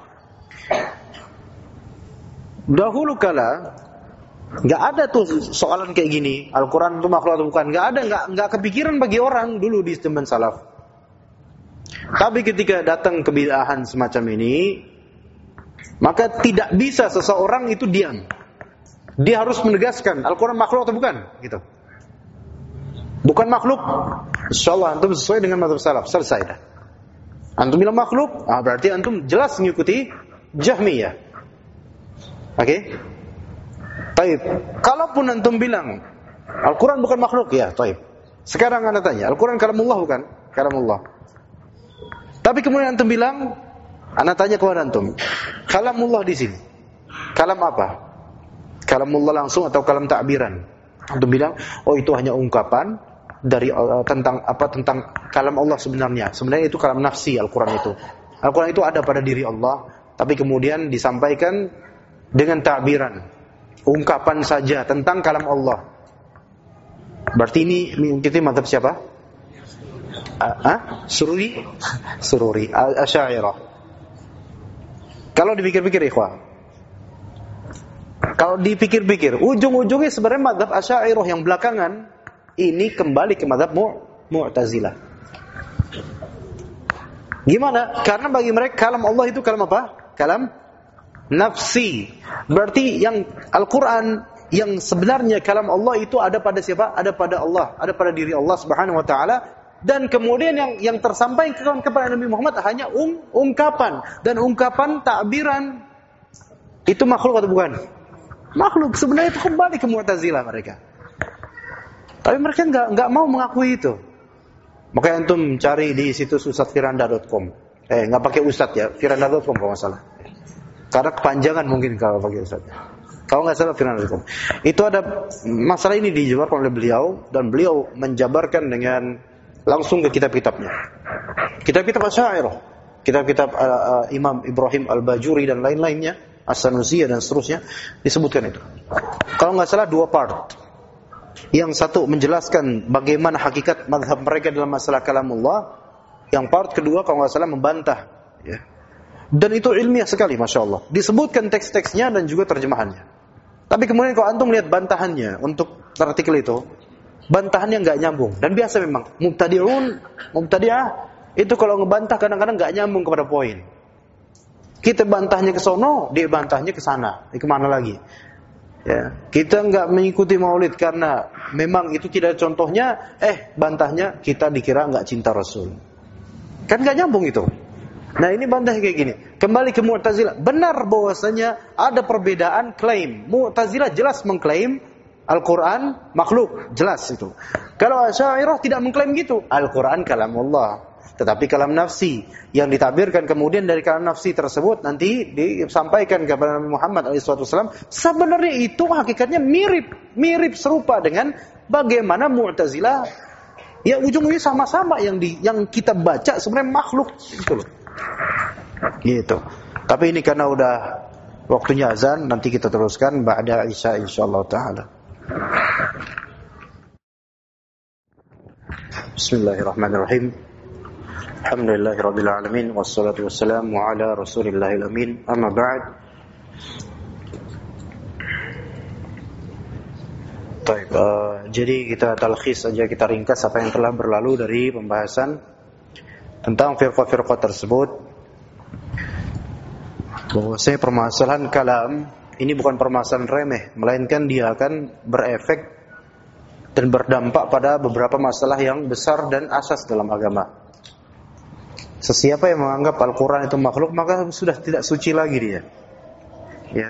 Dahulu kala enggak ada tuh soalan kayak gini, Al-Quran itu makhluk atau bukan. Enggak ada, enggak kepikiran bagi orang dulu di zaman salaf. Tapi ketika datang kebid'ahan semacam ini, maka tidak bisa seseorang itu diam. Dia harus menegaskan Al-Quran makhluk atau bukan, gitu. Bukan makhluk, insyaallah antum sesuai dengan mazhab salaf, selesai dah. Antum bilang makhluk, berarti antum jelas mengikuti Jahmiyah. Oke? Taib. Kalaupun antum bilang Al-Quran bukan makhluk, ya, taib. Sekarang anda tanya, Al-Quran kalamullah bukan? Kalamullah. Tapi kemudian antum bilang, anda tanya kepada antum, kalamullah di sini, kalam apa? Kalamullah langsung atau kalam ta'biran? Antum bilang, oh itu hanya ungkapan dari tentang kalam Allah sebenarnya. Sebenarnya itu kalam nafsi Al-Quran itu. Al-Quran itu ada pada diri Allah, tapi kemudian disampaikan dengan ta'biran, ungkapan saja tentang kalam Allah. Berarti ini mengikuti mazhab siapa? Sururi, Asy'ariyah. Kalau dipikir-pikir ikhwah, kalau dipikir-pikir, ujung-ujungnya sebenarnya mazhab Asy'ariyah yang belakangan ini kembali ke mazhab Mu'tazilah. Gimana? Karena bagi mereka kalam Allah itu kalam apa? Kalam nafsi. Berarti yang Al-Quran yang sebenarnya kalam Allah itu ada pada siapa? Ada pada Allah, ada pada diri Allah Subhanahu wa taala. Dan kemudian yang tersampaikan kepada Nabi Muhammad hanya ungkapan, dan ungkapan takbiran itu makhluk atau bukan? Makhluk. Sebenarnya itu kembali ke Mu'tazilah mereka. Tapi mereka enggak mau mengakui itu. Makanya antum cari di situs ustadzfiranda.com. Enggak pakai ustadz ya, firanda.com kalau enggak salah. Karena kepanjangan mungkin kalau pakai ustadz. Kalau enggak salah firanda.com. Itu ada masalah ini dijabarkan oleh beliau, dan beliau menjabarkan dengan langsung ke kitab-kitabnya. Kitab-kitab Asy'ariyah, kitab-kitab Imam Ibrahim Al-Bajuri dan lain-lainnya, As-Sanusiyah dan seterusnya, disebutkan itu. Kalau enggak salah 2 part. Yang satu menjelaskan bagaimana hakikat mazhab mereka dalam masalah kalamullah. Yang part kedua kalau nggak salah membantah. Ya. Dan itu ilmiah sekali, Masya Allah. Disebutkan teks-teksnya dan juga terjemahannya. Tapi kemudian kalau antum lihat bantahannya untuk artikel itu, bantahannya nggak nyambung. Dan biasa memang, mubtadi'ah, itu kalau ngebantah kadang-kadang nggak nyambung kepada poin. Kita bantahnya ke sono, dia bantahnya ke sana. Kemana lagi? Ya, kita enggak mengikuti maulid karena memang itu tidak contohnya, bantahnya kita dikira enggak cinta Rasul. Kan enggak nyambung itu. Nah, ini bantah kayak gini. Kembali ke Mu'tazilah. Benar bahwasanya ada perbedaan klaim. Mu'tazilah jelas mengklaim Al-Quran makhluk, jelas itu. Kalau Asy'ariyah tidak mengklaim gitu. Al-Quran kalamullah, tetapi kalam nafsi yang ditabirkan kemudian dari kalam nafsi tersebut nanti disampaikan kepada Nabi Muhammad SAW. Sebenarnya itu hakikatnya mirip serupa dengan bagaimana Mu'tazilah. Ya ujung-ujungnya sama-sama yang kita baca sebenarnya makhluk itu loh. Gitu. Tapi ini karena udah waktunya azan, nanti kita teruskan ba'da Isya insyaallah taala. Bismillahirrahmanirrahim. Alhamdulillahirabbil alamin wassalatu wassalamu ala rasulillahil amin. Amma ba'd. Baik, jadi kita talkhis saja, kita ringkas apa yang telah berlalu dari pembahasan tentang firqah-firqah tersebut. Bahwasanya permasalahan kalam ini bukan permasalahan remeh, melainkan dia akan berefek dan berdampak pada beberapa masalah yang besar dan asas dalam agama. Sesiapa yang menganggap Al-Quran itu makhluk, maka sudah tidak suci lagi dia. Ya.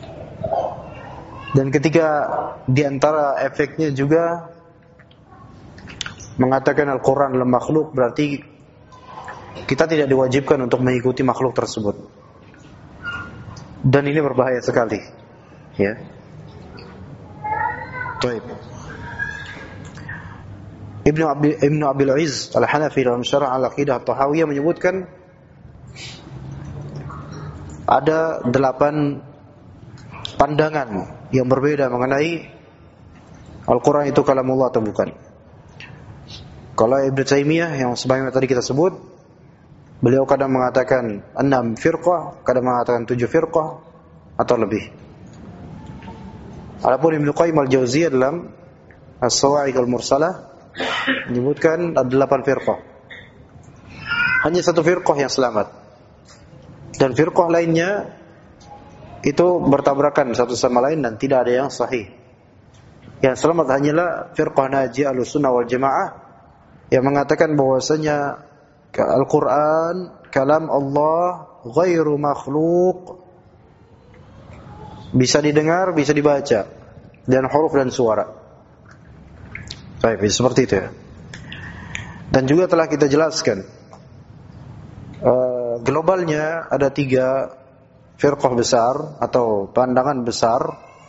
Dan ketika diantara efeknya juga mengatakan Al-Quran adalah makhluk, berarti kita tidak diwajibkan untuk mengikuti makhluk tersebut. Dan ini berbahaya sekali. Ya. Baik. Ibnu Abil Izz Al-Hanafi dalam Syarah Al-Aqidah At-Tahawiyah menyebutkan ada 8 pandangan yang berbeda mengenai Al-Quran itu kalamullah atau bukan. Kalau Ibnu Taimiyah yang sebagaimana tadi kita sebut, beliau kadang mengatakan 6 firqah, kadang mengatakan 7 firqah atau lebih. Adapun Ibnu Qayyim Al-Jauziyah dalam As-Sawa'iq Al-Mursalah menyebutkan ada 8 firqah. Hanya 1 firqah yang selamat. Dan firqah lainnya itu bertabrakan satu sama lain dan tidak ada yang sahih. Yang selamat hanyalah firqah Najiyah Ahlussunnah wal Jamaah yang mengatakan bahwasanya Al-Quran kalam Allah ghairu makhluk, bisa didengar, bisa dibaca, dan huruf dan suara. Baik, seperti itu ya. Dan juga telah kita jelaskan globalnya ada 3 firqah besar atau pandangan besar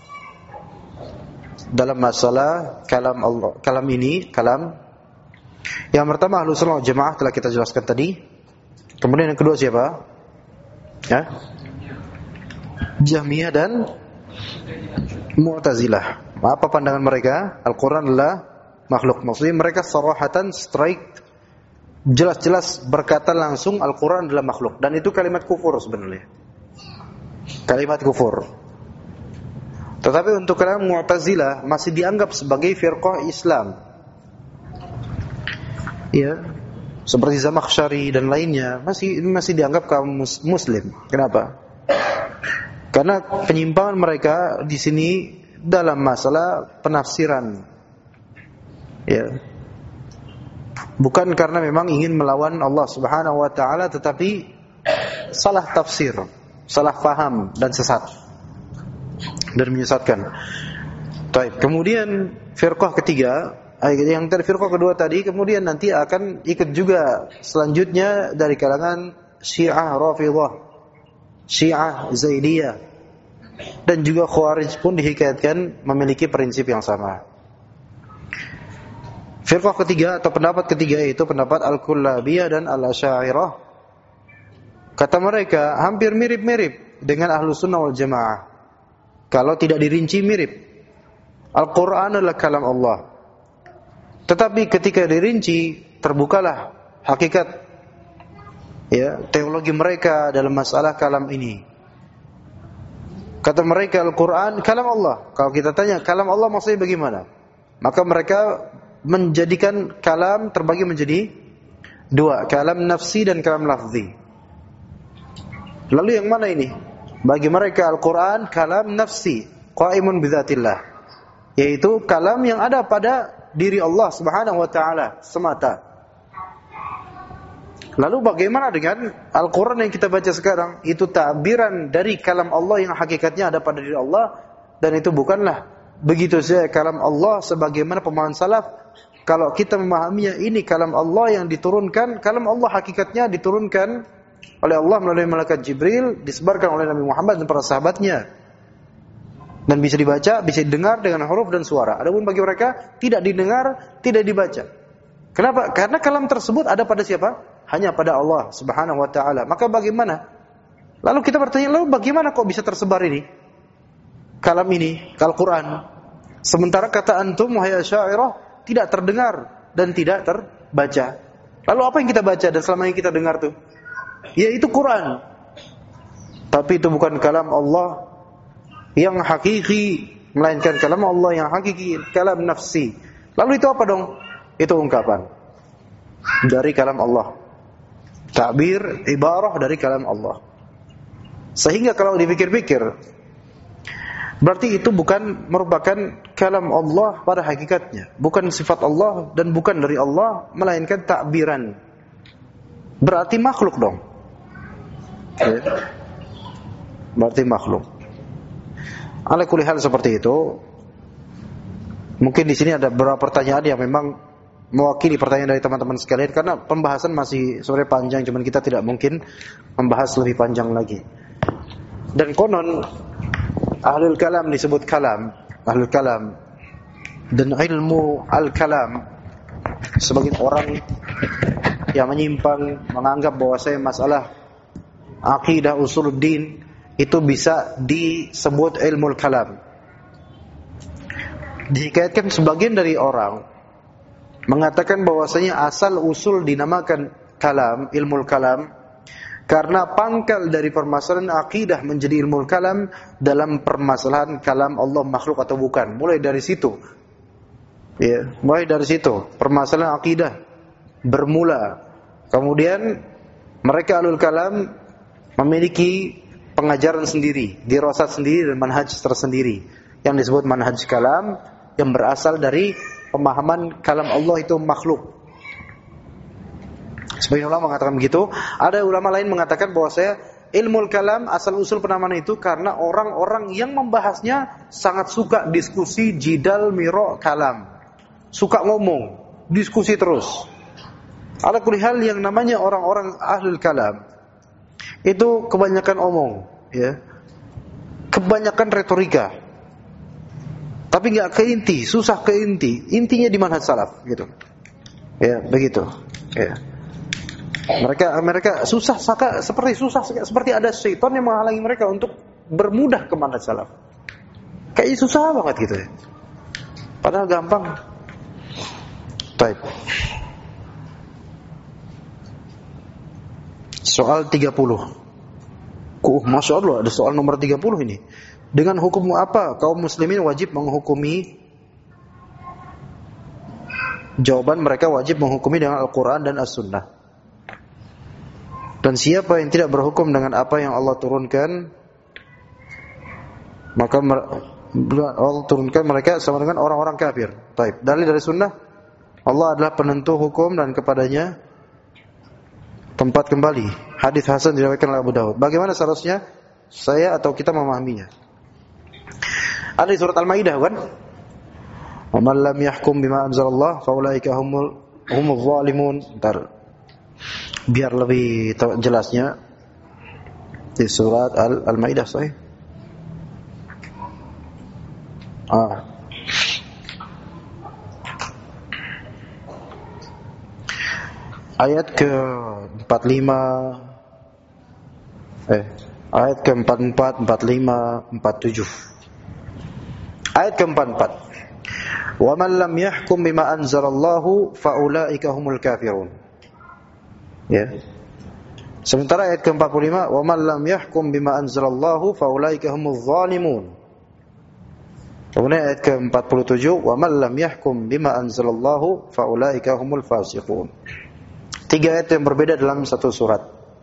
dalam masalah kalam Allah, kalam ini, kalam. Yang pertama Ahlussunnah wal Jamaah telah kita jelaskan tadi. Kemudian yang kedua siapa? Ya? Jahmiyah dan Mu'tazilah. Apa pandangan mereka? Al-Quran adalah makhluk. Maksudnya mereka sarahatan, straight, jelas-jelas berkata langsung Al-Quran adalah makhluk. Dan itu kalimat kufur sebenarnya. Kalimat kufur. Tetapi untuk kalangan Mu'tazilah masih dianggap sebagai firqah Islam. Ya, seperti Zamakhsyari dan lainnya masih dianggap kaum muslim. Kenapa? Karena penyimpangan mereka di sini dalam masalah penafsiran. Ya. Bukan karena memang ingin melawan Allah Subhanahu wa taala, tetapi salah tafsir, salah faham dan sesat dan menyesatkan. Baik, kemudian firqah ketiga, yang dari firqah kedua tadi, kemudian nanti akan ikut juga selanjutnya dari kalangan Syiah Rafidhah, Syiah Zaidiyah, dan juga Khawarij pun dihikayatkan memiliki prinsip yang sama. Firqah ketiga atau pendapat ketiga itu pendapat Al-Kullabiyah dan Al-Asy'ariyah. Kata mereka hampir mirip-mirip dengan Ahlus Sunnah wal Jamaah. Kalau tidak dirinci mirip. Al-Quran adalah kalam Allah. Tetapi ketika dirinci terbukalah hakikat teologi mereka dalam masalah kalam ini. Kata mereka Al-Quran kalam Allah. Kalau kita tanya kalam Allah maksudnya bagaimana? Maka mereka menjadikan kalam terbagi menjadi dua, kalam nafsi dan kalam lafzi. Lalu yang mana ini? Bagi mereka Al-Quran kalam nafsi, qaimun bidzatillah, yaitu kalam yang ada pada diri Allah Subhanahu wa taala semata. Lalu bagaimana dengan Al-Quran yang kita baca sekarang? Itu takbiran dari kalam Allah yang hakikatnya ada pada diri Allah, dan itu bukanlah begitu saja kalam Allah sebagaimana pemahaman salaf. Kalau kita memahaminya ini kalam Allah yang diturunkan, kalam Allah hakikatnya diturunkan oleh Allah melalui malaikat Jibril, disebarkan oleh Nabi Muhammad dan para sahabatnya, dan bisa dibaca, bisa didengar dengan huruf dan suara. Adapun bagi mereka tidak didengar, tidak dibaca. Kenapa? Karena kalam tersebut ada pada siapa? Hanya pada Allah Subhanahu wa taala. Maka bagaimana? Lalu kita bertanya, lalu bagaimana kok bisa tersebar ini kalam ini, Al-Quran? Sementara kata antum wahai Asy'ariyah tidak terdengar dan tidak terbaca. Lalu apa yang kita baca dan selama yang kita dengar tuh? Yaitu Quran. Tapi itu bukan kalam Allah yang hakiki, melainkan kalam Allah yang hakiki, kalam nafsi. Lalu itu apa dong? Itu ungkapan dari kalam Allah, takbir, ibarah dari kalam Allah. Sehingga kalau dipikir-pikir, berarti itu bukan merupakan kalam Allah pada hakikatnya, bukan sifat Allah dan bukan dari Allah, melainkan takbiran. Berarti makhluk dong. Berarti makhluk. Ala kulli hal seperti itu. Mungkin di sini ada beberapa pertanyaan yang memang mewakili pertanyaan dari teman-teman sekalian, karena pembahasan masih sebenarnya panjang, cuman kita tidak mungkin membahas lebih panjang lagi. Dan konon ahlul kalam disebut kalam, ahlul kalam, dan ilmu al-kalam, sebagian orang yang menyimpang menganggap bahwasanya masalah akidah usuluddin itu bisa disebut ilmu kalam. Dihikayatkan sebagian dari orang mengatakan bahwasanya asal usul dinamakan kalam, ilmu kalam, karena pangkal dari permasalahan akidah menjadi ilmu kalam dalam permasalahan kalam Allah makhluk atau bukan. Mulai dari situ. Mulai dari situ permasalahan akidah bermula. Kemudian mereka ahlul kalam memiliki pengajaran sendiri, dirasat sendiri dan manhaj tersendiri yang disebut manhaj kalam, yang berasal dari pemahaman kalam Allah itu makhluk. Sebagian ulama mengatakan begitu. Ada ulama lain mengatakan bahwa ilmu kalam asal usul penamaan itu karena orang-orang yang membahasnya sangat suka diskusi, jidal, miro, kalam, suka ngomong, diskusi terus. Ala kulli hal yang namanya orang-orang ahlul kalam itu kebanyakan omong, kebanyakan retorika, tapi nggak ke inti, susah ke inti. Intinya di manhaj salaf, gitu. Begitu. Mereka susah, seperti ada syaitan yang menghalangi mereka untuk bermudah ke manhaj salaf. Kayaknya susah banget gitu ya. Padahal gampang. Baik. Soal 30. Masya Allah, ada soal nomor 30 ini. Dengan hukum apa kaum muslimin wajib menghukumi Jawaban, mereka wajib menghukumi dengan Al-Quran dan As-Sunnah. Dan siapa yang tidak berhukum dengan apa yang Allah turunkan, maka Allah turunkan mereka sama dengan orang-orang kafir. Taib. Dalil dari Sunnah, Allah adalah penentu hukum dan kepadanya tempat kembali. Hadis hasan diriwayatkan oleh Abu Dawud. Bagaimana seharusnya saya atau kita memahaminya? Ada di surat Al-Maidah kan? Wa man lam yahkum bima anzalallah fa ulaika humul zalimun. Ntar biar lebih jelasnya di surat Al-Maidah sahih. Ayat ke-45 ayat ke-44, 45, 47. Ayat ke-44. Wa man lam yahkum bima anzalallahu fa ulaika humul kafirun. Ya. Sementara ayat ke-45, wa man lam yahkum bima anzalallahu fa ulaika humuz zalimun. Kemudian ayat ke-47, wa man lam yahkum bima anzalallahu fa ulaika humul fasiqun. 3 ayat yang berbeda dalam satu surat.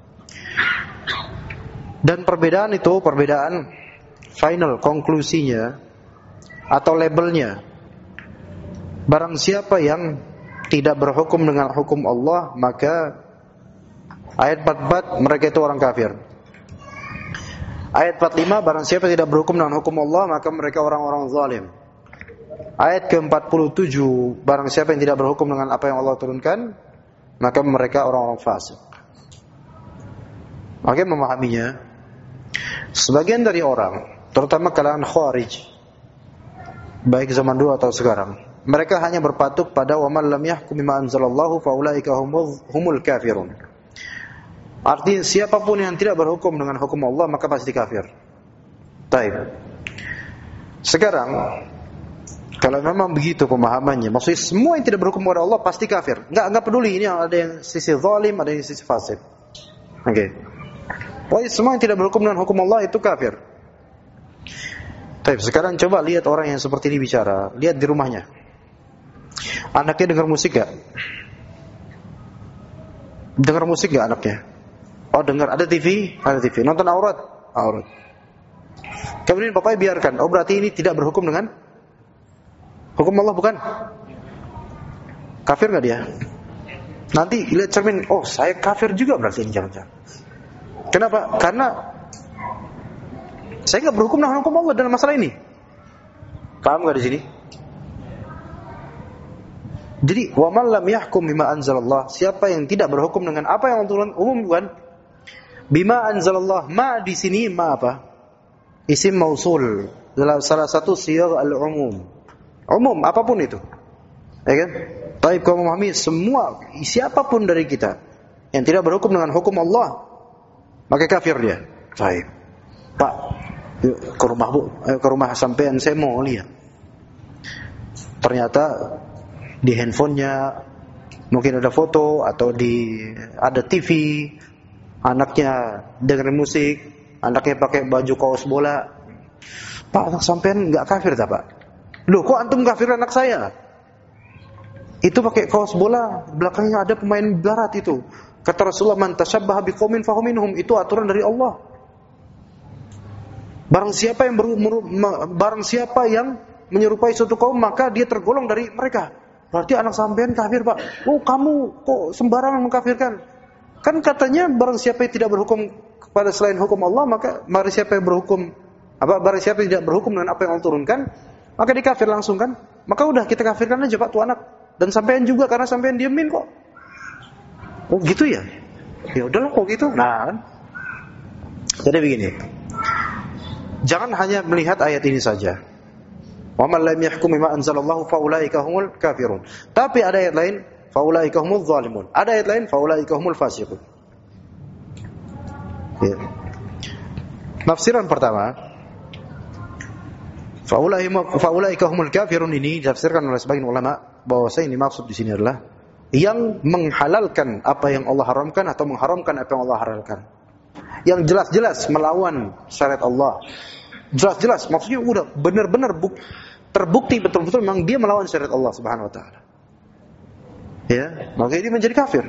Dan perbedaan itu, perbedaan final, konklusinya atau labelnya. Barang siapa yang tidak berhukum dengan hukum Allah, maka ayat 44, mereka itu orang kafir. Ayat 45, barang siapa tidak berhukum dengan hukum Allah, maka mereka orang-orang zalim. Ayat ke-47, barang siapa yang tidak berhukum dengan apa yang Allah turunkan, maka mereka orang-orang fasik. Oke, memahaminya. Sebagian dari orang, terutama kalangan Khawarij, baik zaman dulu atau sekarang, mereka hanya berpatuk pada wa man lam yahkum bima anzalallahu fa ulaika humul kafirun. Artinya siapapun yang tidak berhukum dengan hukum Allah maka pasti kafir. Taib. Sekarang kalau memang begitu pemahamannya, maksudnya semua yang tidak berhukum kepada Allah pasti kafir. Enggak peduli ini ada yang sisi zalim, ada yang sisi fasik. Oke. Pokoknya semua yang tidak berhukum dengan hukum Allah itu kafir. Tapi sekarang coba lihat orang yang seperti ini bicara, lihat di rumahnya. Anaknya dengar musik gak? Dengar musik gak anaknya? Oh dengar, ada TV? Ada TV. Nonton aurat? Aurat. Kemudian bapaknya biarkan. Oh berarti ini tidak berhukum dengan hukum Allah, bukan? Kafir gak dia? Nanti lihat cermin, oh saya kafir juga berarti ini, jangan-jangan. Kenapa? Karena saya gak berhukum dengan hukum Allah dalam masalah ini. Paham gak di sini? Jadi wa man lam yahkum bima anzalallah, siapa yang tidak berhukum dengan apa yang Allah turunkan, umum bukan? Bima anzalallah, ma di sini ma apa? Isim mausul, dalam salah satu siyagh al-umum. Umum apapun itu. Ya kan? Taib, kau memahami semua siapapun dari kita yang tidak berhukum dengan hukum Allah, maka kafir dia. Taib. Pak, yuk ke rumah Bu, ayo ke rumah sampean, saya mau lihat. Ternyata di handphonenya mungkin ada foto atau ada TV, anaknya dengerin musik, anaknya pakai baju kaos bola. Pak, anak sampean enggak kafir tak, Pak? Loh, kok antum kafir anak saya? Itu pakai kaos bola, belakangnya ada pemain barat itu. Kata Rasulullah, man tashabbaha biqaumin fahuwa minhum, itu aturan dari Allah. Barang siapa yang menyerupai suatu kaum, maka dia tergolong dari mereka. Berarti anak sampean kafir, Pak. Oh, kamu kok sembarangan mengkafirkan? Kan katanya barang siapa yang tidak berhukum kepada selain hukum Allah, maka barang siapa yang tidak berhukum dengan apa yang Allah turunkan, maka dikafir langsung kan? Maka udah kita kafirkan aja Pak tuh anak. Dan sampean juga karena sampean diemin kok. Oh gitu ya? Ya udahlah kok gitu. Nah, kan? Jadi begini. Jangan hanya melihat ayat ini saja. Wa man lam yahkum bima anzalallahu fa ulaika humul kafirun. Tapi ada ayat lain, fa ulaika humuz zalimun. Ada ayat lain, fa ulaika humul fasiqun. Ya. Tafsiran pertama, fa ulaika humul kafirun ini ditafsirkan oleh sebagian ulama bahwa ini maksud di sini adalah yang menghalalkan apa yang Allah haramkan atau mengharamkan apa yang Allah halalkan. Yang jelas-jelas melawan syariat Allah. Jelas-jelas maksudnya udah benar-benar terbukti betul-betul memang dia melawan syariat Allah Subhanahu wa taala. Ya, maka dia menjadi kafir.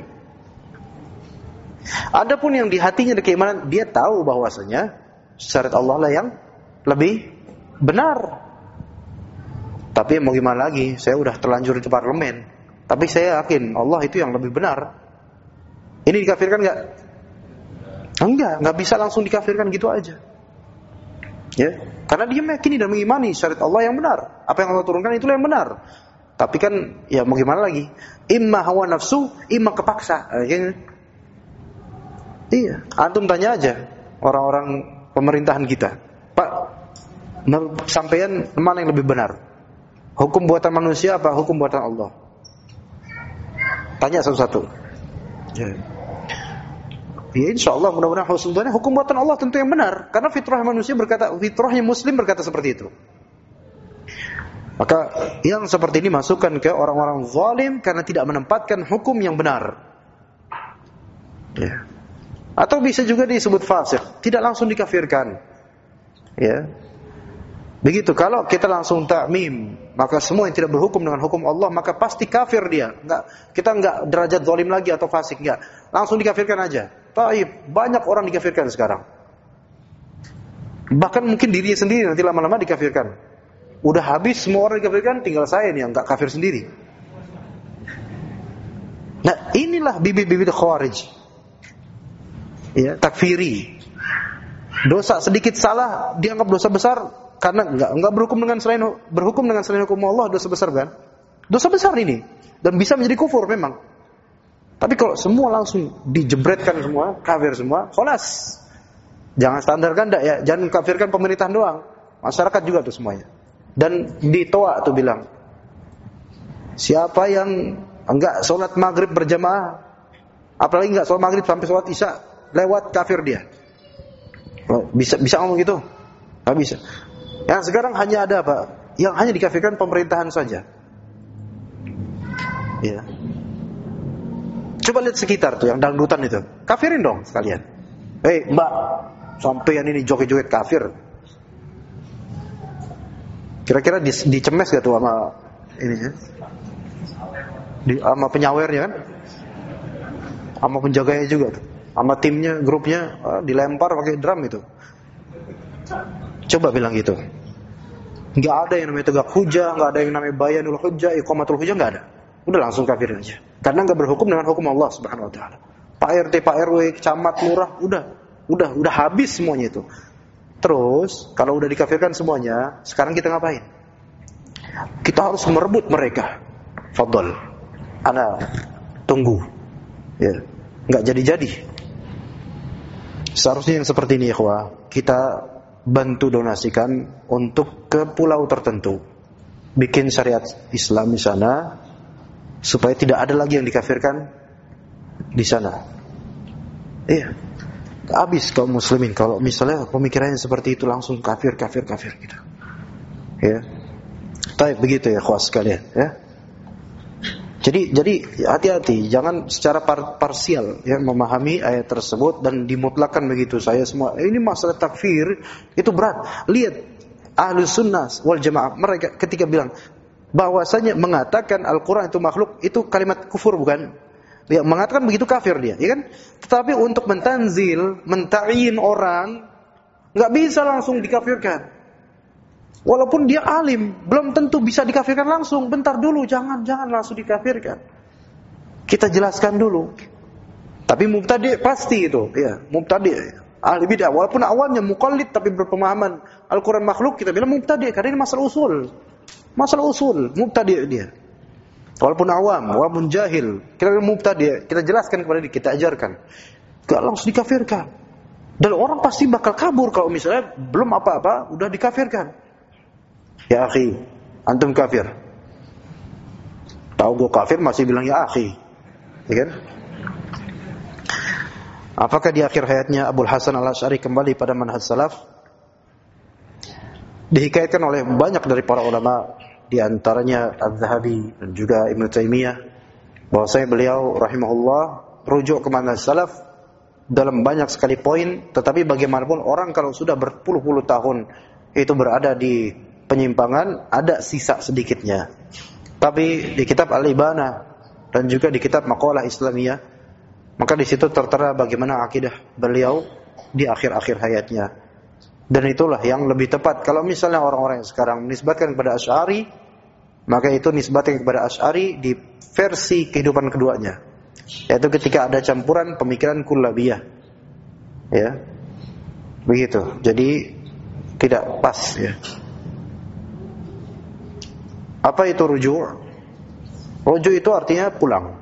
Adapun yang di hatinya ada keimanan, dia tahu bahwasanya syariat Allah lah yang lebih benar. Tapi mau gimana lagi? Saya udah terlanjur di parlemen, tapi saya yakin Allah itu yang lebih benar. Ini dikafirkan enggak? Enggak bisa langsung dikafirkan gitu aja. Ya, karena dia meyakini dan mengimani syariat Allah yang benar. Apa yang Allah turunkan itulah yang benar. Tapi kan ya mau gimana lagi? Imma hawa nafsu, imma kepaksa. Iya, antum tanya aja orang-orang pemerintahan kita. Pak, sampean mana yang lebih benar? Hukum buatan manusia apa hukum buatan Allah? Tanya satu-satu. Ya, insyaallah mudah-mudahan husnudzonnya hukum buatan Allah tentu yang benar, karena fitrah manusia berkata, fitrahnya muslim berkata seperti itu. Maka yang seperti ini masukkan ke orang-orang zalim karena tidak menempatkan hukum yang benar. Ya. Atau bisa juga disebut fasik, tidak langsung dikafirkan. Ya. Begitu, kalau kita langsung takmim, maka semua yang tidak berhukum dengan hukum Allah maka pasti kafir dia. Kita enggak derajat zalim lagi atau fasik, enggak. Langsung dikafirkan aja. Taib, banyak orang dikafirkan sekarang. Bahkan mungkin dirinya sendiri nanti lama-lama dikafirkan. Udah habis semua orang dikafirkan, tinggal saya nih yang enggak kafir sendiri. Nah, inilah bibit-bibit khawarij. Ya, takfiri. Dosa sedikit salah dianggap dosa besar karena enggak berhukum dengan selain hukum Allah, dosa besar kan? Dosa besar ini dan bisa menjadi kufur memang. Tapi kalau semua langsung dijebretkan semua, kafir semua, khalas. Jangan standar ganda ya, jangan kafirkan pemerintahan doang. Masyarakat juga tuh semuanya. Dan di Toa tuh bilang, siapa yang enggak sholat maghrib berjamaah, apalagi enggak sholat maghrib sampai sholat isya, lewat kafir dia. Bisa ngomong gitu? Nggak bisa. Yang sekarang hanya ada apa? Yang hanya dikafirkan pemerintahan saja. Ya. Coba lihat sekitar tuh yang dangdutan itu, kafirin dong sekalian. Mbak, sampean ini joget-joget kafir. Kira-kira dicemes gak tuh sama ini ya? Sama penyawernya kan? Sama penjaganya juga tuh. Sama timnya, grupnya dilempar pakai drum itu. Coba bilang gitu. Enggak ada yang namanya tegak hujah, enggak ada yang namanya bayanul hujah, iqamatul hujah, enggak ada. Udah langsung kafirin aja. Karena enggak berhukum dengan hukum Allah Subhanahu wa taala. Pak RT, Pak RW, camat, lurah, udah habis semuanya itu. Terus, kalau udah dikafirkan semuanya, sekarang kita ngapain? Kita harus merebut mereka. Fadhol. Ana tunggu. Ya, enggak jadi-jadi. Seharusnya yang seperti ini, ikhwah, kita bantu donasikan untuk ke pulau tertentu. Bikin syariat Islam di sana supaya tidak ada lagi yang dikafirkan di sana. Iya. Habis kaum muslimin kalau misalnya pemikirannya seperti itu, langsung kafir gitu. Ya. Baik begitu ya ikhwas sekalian, ya. Jadi hati-hati, jangan secara parsial ya memahami ayat tersebut dan dimutlakan begitu. Saya semua ini masalah takfir itu berat. Lihat Ahlus Sunnah wal Jamaah, mereka ketika bilang bahwasanya mengatakan Al-Qur'an itu makhluk, itu kalimat kufur bukan? Ya, mengatakan begitu kafir dia, ya kan? Tetapi untuk mentanzil, menta'yin orang, nggak bisa langsung dikafirkan. Walaupun dia alim, belum tentu bisa dikafirkan langsung. Bentar dulu, jangan langsung dikafirkan. Kita jelaskan dulu. Tapi mubtadi pasti itu, ya, mubtadi, ahli bid'ah. Walaupun awalnya muqallid tapi berpemahaman Al-Qur'an makhluk, kita bilang mubtadi karena ini masalah usul. Masalah usul, mubtadi dia. Walaupun awam, walaupun jahil, kita mubtadi, kita jelaskan kepada dia, kita ajarkan. Gak langsung dikafirkan. Dan orang pasti bakal kabur kalau misalnya belum apa-apa udah dikafirkan. Ya akhi, antum kafir. Tahu gue kafir masih bilang ya akhi. Ya kan? Apakah di akhir hayatnya Abul Hasan Al-Asy'ari kembali pada manhaj salaf? Dihikayatkan oleh banyak dari para ulama, di antaranya Az-Zahabi dan juga Ibnu Taimiyah, bahwasanya beliau rahimahullah rujuk ke manhaj salaf dalam banyak sekali poin. Tetapi bagaimanapun orang kalau sudah berpuluh-puluh tahun itu berada di penyimpangan, ada sisa sedikitnya. Tapi di kitab Al-Ibanah dan juga di kitab Maqalah Islamiyah. Maka di situ tertera bagaimana akidah beliau di akhir-akhir hayatnya. Dan itulah yang lebih tepat. Kalau misalnya orang-orang yang sekarang menisbatkan kepada Asy'ari, maka itu nisbatkan kepada Asy'ari di versi kehidupan keduanya, yaitu ketika ada campuran pemikiran kullabiyah. Ya. Begitu. Jadi tidak pas ya. Apa itu rujuk? Rujuk itu artinya pulang.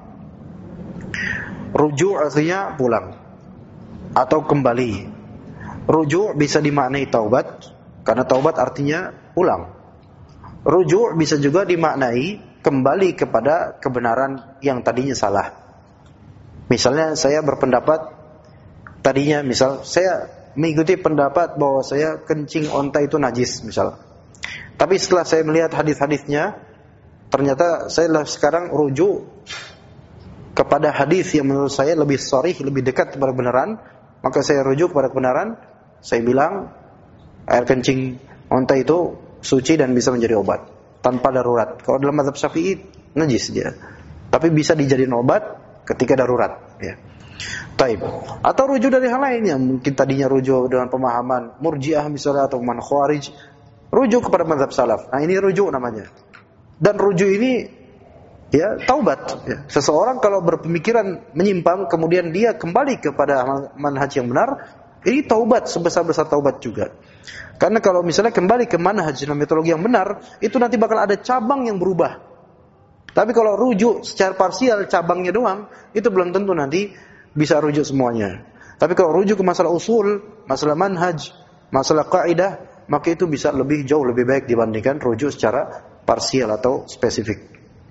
Rujuk artinya pulang atau kembali. Rujuk bisa dimaknai taubat, karena taubat artinya pulang. Rujuk bisa juga dimaknai kembali kepada kebenaran yang tadinya salah. Misalnya saya berpendapat tadinya, misal saya mengikuti pendapat bahwa saya kencing onta itu najis misal. Tapi setelah saya melihat hadis-hadisnya, ternyata saya sekarang rujuk kepada hadis yang menurut saya lebih sharih, lebih dekat kepada kebenaran, maka saya rujuk kepada kebenaran. Saya bilang air kencing onta itu suci dan bisa menjadi obat tanpa darurat. Kalau dalam mazhab Syafi'i najis dia, tapi bisa dijadiin obat ketika darurat ya. Taib. Atau rujuk dari hal lainnya, mungkin tadinya rujuk dengan pemahaman Murji'ah misalnya atau pemahaman Khawarij, rujuk kepada mazhab salaf. Nah, ini rujuk namanya. Dan rujuk ini ya taubat ya. Seseorang kalau berpemikiran menyimpang kemudian dia kembali kepada manhaj yang benar, ini taubat sebesar-besar taubat juga. Karena kalau misalnya kembali ke manhaj dan metodologi yang benar, itu nanti bakal ada cabang yang berubah. Tapi kalau rujuk secara parsial cabangnya doang, itu belum tentu nanti bisa rujuk semuanya. Tapi kalau rujuk ke masalah usul, masalah manhaj, masalah kaidah, maka itu bisa jauh lebih baik dibandingkan rujuk secara parsial atau spesifik.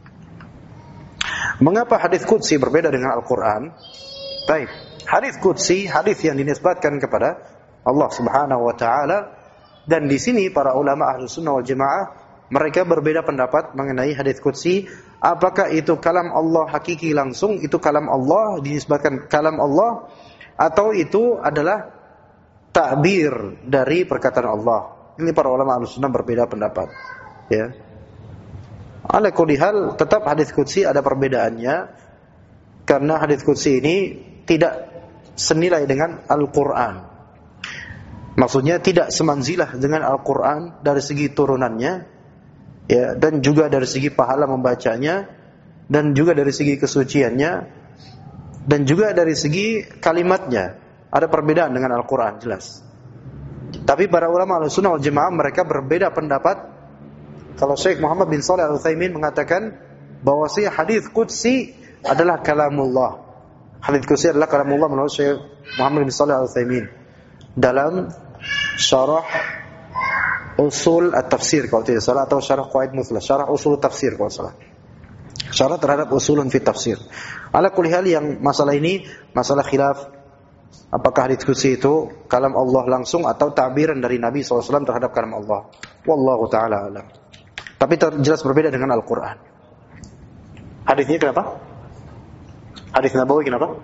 Mengapa hadis qudsi berbeda dengan Al-Qur'an? Baik. Hadis qudsi, hadis yang dinisbatkan kepada Allah Subhanahu wa taala, dan di sini para ulama Ahlus Sunnah wal Jamaah mereka berbeda pendapat mengenai hadis qudsi, apakah itu kalam Allah hakiki langsung, itu kalam Allah dinisbatkan kalam Allah, atau itu adalah ta'bir dari perkataan Allah. Ini para ulama Ahlus Sunnah berbeda pendapat. Ya. Ala kulli hal tetap hadis qudsi ada perbedaannya, karena hadis qudsi ini tidak senilai dengan Al-Quran. Maksudnya tidak semanzilah dengan Al-Quran dari segi turunannya, ya, dan juga dari segi pahala membacanya, dan juga dari segi kesuciannya, dan juga dari segi kalimatnya. Ada perbedaan dengan Al-Quran, jelas. Tapi para ulama Ahlussunnah wal Jamaah mereka berbeda pendapat. Kalau Syekh Muhammad bin Shalih Al-Utsaimin mengatakan bahwasanya hadis qudsi adalah kalamullah. Hadis qudsi adalah kalamullah menurut Syekh Muhammad bin Shalih Al-Utsaimin dalam syarah usul at-tafsir kalau tidak salah, atau syarah qawaid muthlah, syarah usul tafsir kalau salah, syarah terhadap usulun fi tafsir. Ala kulli hal, yang masalah ini masalah khilaf, apakah hadis qudsi itu kalam Allah langsung atau ta'biran dari Nabi SAW terhadap kalam Allah. Wallahu ta'ala alam. Tapi jelas berbeda dengan Al-Quran. Hadisnya kenapa? Hadis Nabawi kenapa?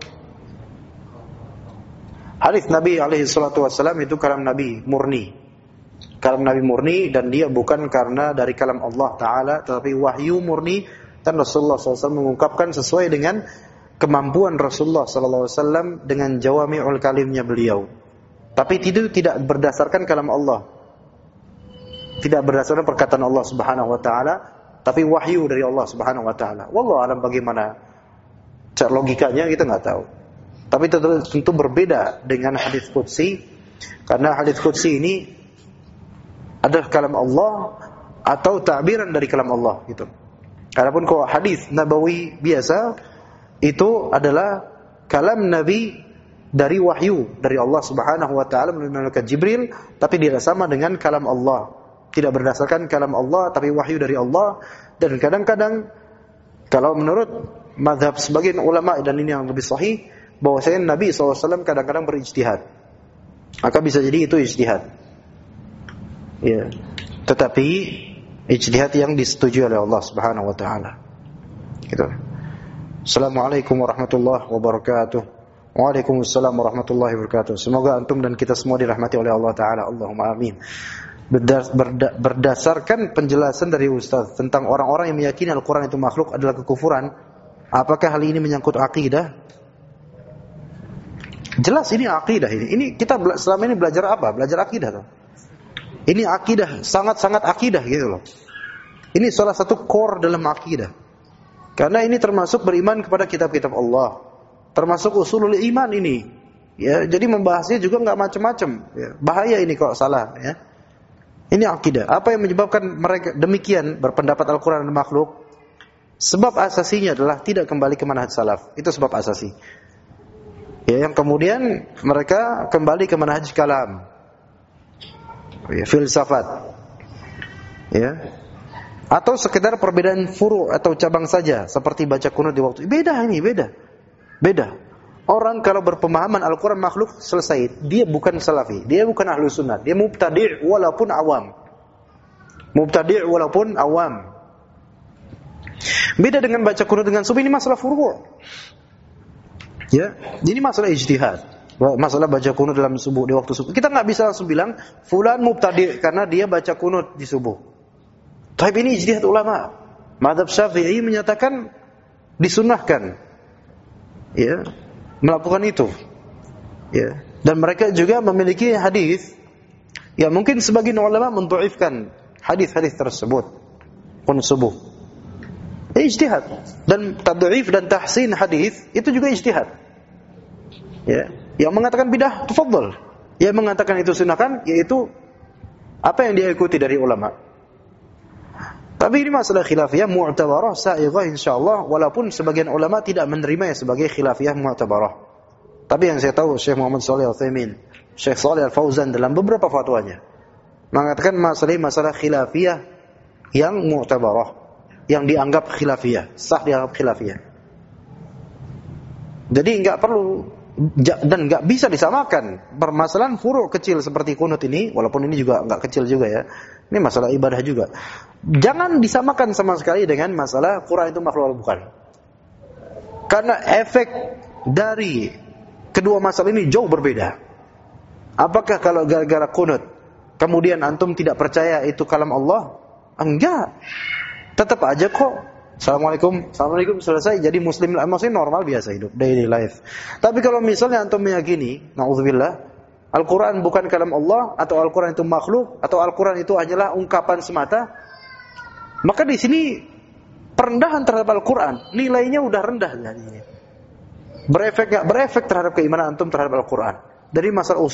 Hadis Nabi alaihi salatu wassalam itu kalam Nabi murni. Kalam Nabi murni, dan dia bukan karena dari kalam Allah Ta'ala, tetapi wahyu murni, dan Rasulullah SAW mengungkapkan sesuai dengan kemampuan Rasulullah SAW dengan jawami'ul kalimnya beliau. Tapi itu tidak berdasarkan kalam Allah, tidak berdasarkan perkataan Allah Subhanahu wa Ta'ala, tapi wahyu dari Allah Subhanahu wa Ta'ala. Wallahu alam bagaimana logikanya kita nggak tahu. Tapi tentu berbeda dengan hadis qudsi, karena hadis qudsi ini adalah kalam Allah atau ta'biran dari kalam Allah gitu. Adapun kalau hadis nabawi biasa itu adalah kalam Nabi dari wahyu dari Allah Subhanahu wa taala melalui malaikat Jibril, tapi tidak sama dengan kalam Allah. Tidak berdasarkan kalam Allah tapi wahyu dari Allah. Dan kadang-kadang kalau menurut mazhab sebagian ulama, dan ini yang lebih sahih, bahwasanya Nabi SAW kadang-kadang berijtihad. Maka bisa jadi itu ijtihad. Ya. Tetapi ijtihad yang disetujui oleh Allah Subhanahu wa taala. Gitu. Assalamualaikum warahmatullahi wabarakatuh. Waalaikumsalam warahmatullahi wabarakatuh. Semoga antum dan kita semua dirahmati oleh Allah taala. Allahumma amin. Berdasarkan penjelasan dari Ustaz tentang orang-orang yang meyakini Al-Quran itu makhluk adalah kekufuran, Apakah hal ini menyangkut akidah? Jelas ini akidah ini. Ini kita selama ini belajar apa? Belajar akidah toh. Ini akidah, sangat-sangat akidah gitu loh. Ini salah satu core dalam akidah. Karena ini termasuk beriman kepada kitab-kitab Allah. Termasuk usulul iman ini. Ya, jadi membahasnya juga enggak macam-macam, ya. Bahaya ini kalau salah, ya. Ini akidah. Apa yang menyebabkan mereka demikian berpendapat Al-Qur'an dan makhluk? Sebab asasinya adalah tidak kembali ke manhaj salaf. Itu sebab asasi. Ya, yang kemudian mereka kembali ke manhaj kalam. Ya, filsafat. Ya. Atau sekedar perbedaan furu' atau cabang saja, seperti baca kunut di waktu. Beda ini, beda. Beda. Orang kalau berpemahaman Al-Qur'an makhluk selesai, dia bukan salafi, dia bukan ahlu sunnah, dia mubtadi' walaupun awam. Mubtadi' walaupun awam. Beda dengan baca kunut dengan subuh, ini masalah furu'. Ya, ini masalah ijtihad. Masalah baca kunut dalam subuh, di waktu subuh. Kita enggak bisa langsung bilang fulan mubtadi' karena dia baca kunut di subuh. Tapi ini ijtihad ulama. Mazhab Syafi'i menyatakan disunnahkan, ya, melakukan itu. Ya, dan mereka juga memiliki hadis yang mungkin sebagian ulama mendhaifkan hadis-hadis tersebut kunut subuh. Ijtihad. Dan tad'if dan tahsin hadis itu juga ijtihad. Ya, yang mengatakan bidah tafadhal. Yang mengatakan itu sunahkan yaitu apa yang dia ikuti dari ulama. Tapi ini masalah khilafiyah mu'tabarah sa'ighah insyaallah, walaupun sebagian ulama tidak menerimanya sebagai khilafiyah mu'tabarah. Tapi yang saya tahu Syekh Muhammad Shalih Al-Utsaimin, Syekh Shalih Al-Fauzan dalam beberapa fatwanya mengatakan masalah khilafiyah yang mu'tabarah, yang dianggap khilafiyah, sah dianggap khilafiyah. Jadi enggak perlu dan enggak bisa disamakan permasalahan furu' kecil seperti kunut ini, walaupun ini juga enggak kecil juga ya. Ini masalah ibadah juga. Jangan disamakan sama sekali dengan masalah Quran itu makhluk atau bukan. Karena efek dari kedua masalah ini jauh berbeda. Apakah kalau gara-gara kunut kemudian antum tidak percaya itu kalam Allah? Enggak. Tetap aja kok. Assalamualaikum selesai jadi muslim, maksudnya normal biasa hidup, daily life. Tapi kalau misalnya antum meyakini, na'udzubillah, Al-Quran bukan kalam Allah, atau Al-Quran itu makhluk, atau Al-Quran itu hanyalah ungkapan semata, maka di sini perendahan terhadap Al-Quran, nilainya udah rendah. Berefek terhadap keimanan antum terhadap Al-Quran. Dari masalah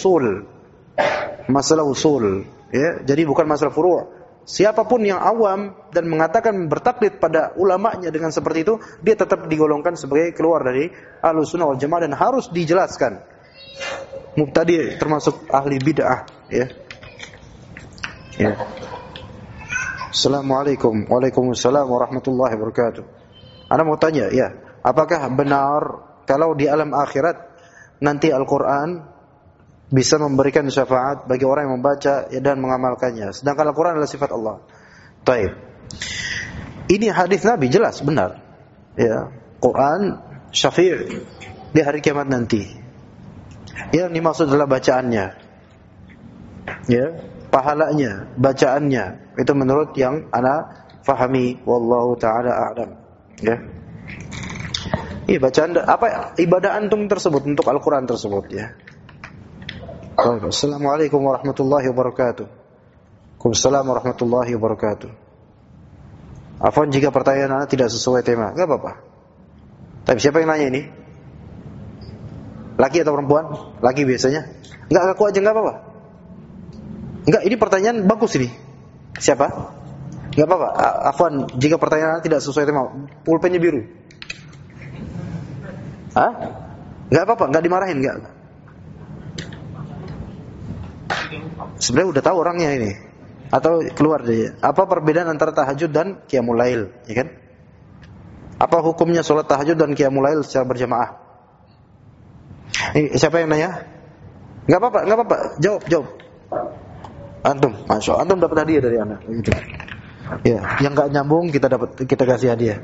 usul, ya. Jadi bukan masalah furu'. Siapapun yang awam dan mengatakan bertaklid pada ulamanya dengan seperti itu, dia tetap digolongkan sebagai keluar dari Ahlussunnah wal Jamaah dan harus dijelaskan. Mubtadi' termasuk ahli bid'ah, ya. Ya. Assalamualaikum. Waalaikumsalam warahmatullahi wabarakatuh. Ana mau tanya, ya, apakah benar kalau di alam akhirat nanti Al-Qur'an bisa memberikan syafaat bagi orang yang membaca dan mengamalkannya, sedangkan Al-Qur'an adalah sifat Allah? Baik. Ini hadis Nabi jelas benar. Ya, Quran syafi' di hari kiamat nanti. Yang dimaksud adalah bacaannya. Ya, pahalanya, bacaannya. Itu menurut yang ana fahami, wallahu taala a'lam. Ya. Iya, bacaan apa ibadah antum tersebut untuk Al-Qur'an tersebut, ya. Assalamualaikum warahmatullahi wabarakatuh. Waalaikumsalam warahmatullahi wabarakatuh. Afwan jika pertanyaan anda tidak sesuai tema, enggak apa-apa. Tapi siapa yang nanya ini? Laki atau perempuan? Laki biasanya. Enggak, aku aja enggak apa-apa. Enggak, ini pertanyaan bagus ini. Siapa? Enggak apa-apa. Afwan jika pertanyaan anda tidak sesuai tema, pulpennya biru. Hah? Enggak apa-apa, enggak dimarahin, enggak. Sebenarnya udah tahu orangnya ini. Atau keluar dia. Apa perbedaan antara tahajud dan qiyamul lail, ya kan? Apa hukumnya salat tahajud dan qiyamul lail secara berjamaah? Ini siapa yang nanya? Enggak apa-apa. Jawab. Antum, masya Allah, antum dapat hadiah dari anak. Gitu. Ya, yang enggak nyambung kita kasih hadiah.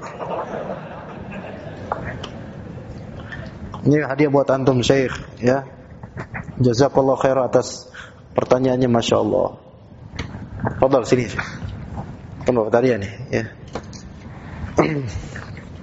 Ini hadiah buat antum Syekh, ya. Jazakallahu khair atas pertanyaannya, masya Allah. Fadhal sini. Kan bapak tadi nih, ya.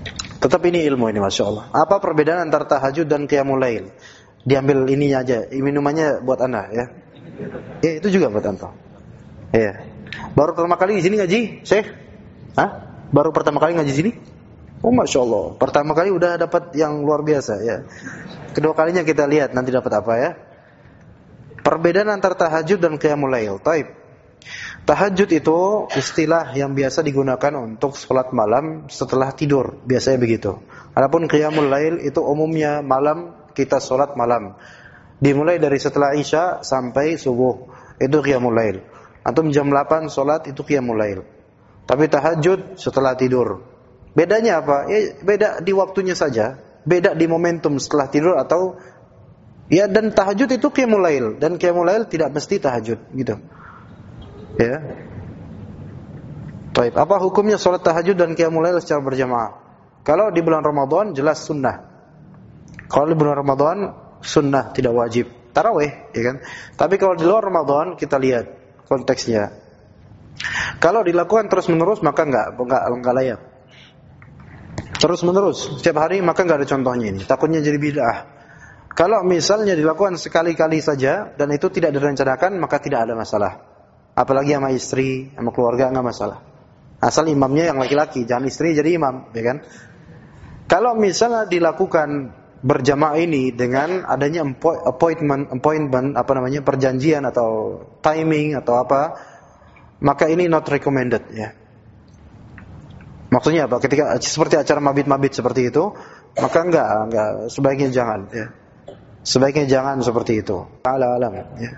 Tetap ini ilmu ini, Masya Allah. Apa perbedaan antara tahajud dan qiyamul lail? Diambil ininya aja, minumannya buat Anda ya. Ya, itu juga buat Anda. Ya. Baru pertama kali di sini ngaji, Syekh? Hah? Baru pertama kali ngaji sini? Oh, Masya Allah. Pertama kali udah dapat yang luar biasa ya. Kedua kalinya kita lihat nanti dapat apa ya. Perbedaan antara tahajud dan qiyamul lail. Taib. Tahajud itu istilah yang biasa digunakan untuk sholat malam setelah tidur, biasanya begitu. Adapun qiyamul lail itu umumnya malam kita sholat malam, dimulai dari setelah isya sampai subuh, itu qiyamul lail. Antum jam 8 sholat itu qiyamul lail. Tapi tahajud setelah tidur. Bedanya apa? Ya, beda di waktunya saja, beda di momentum setelah tidur atau ya, dan tahajud itu qiyamul lail dan qiyamul lail tidak mesti tahajud gitu. Ya. Baik, apa hukumnya salat tahajud dan qiyamul lail secara berjamaah? Kalau di bulan Ramadan jelas sunnah. Kalau di bulan Ramadan sunnah, tidak wajib. Tarawih, ya kan? Tapi kalau di luar Ramadan kita lihat konteksnya. Kalau dilakukan terus-menerus maka enggak layak. Terus-menerus setiap hari maka enggak ada contohnya ini. Takutnya jadi bid'ah. Kalau misalnya dilakukan sekali-kali saja dan itu tidak direncanakan maka tidak ada masalah. Apalagi sama istri, sama keluarga enggak masalah. Asal imamnya yang laki-laki, jangan istri jadi imam, ya kan? Kalau misalnya dilakukan berjamaah ini dengan adanya appointment perjanjian atau timing atau apa, maka ini not recommended ya. Maksudnya apa? Ketika seperti acara mabit-mabit seperti itu, maka enggak sebaiknya jangan ya. Sebaiknya jangan seperti itu. Ta'ala alam ya.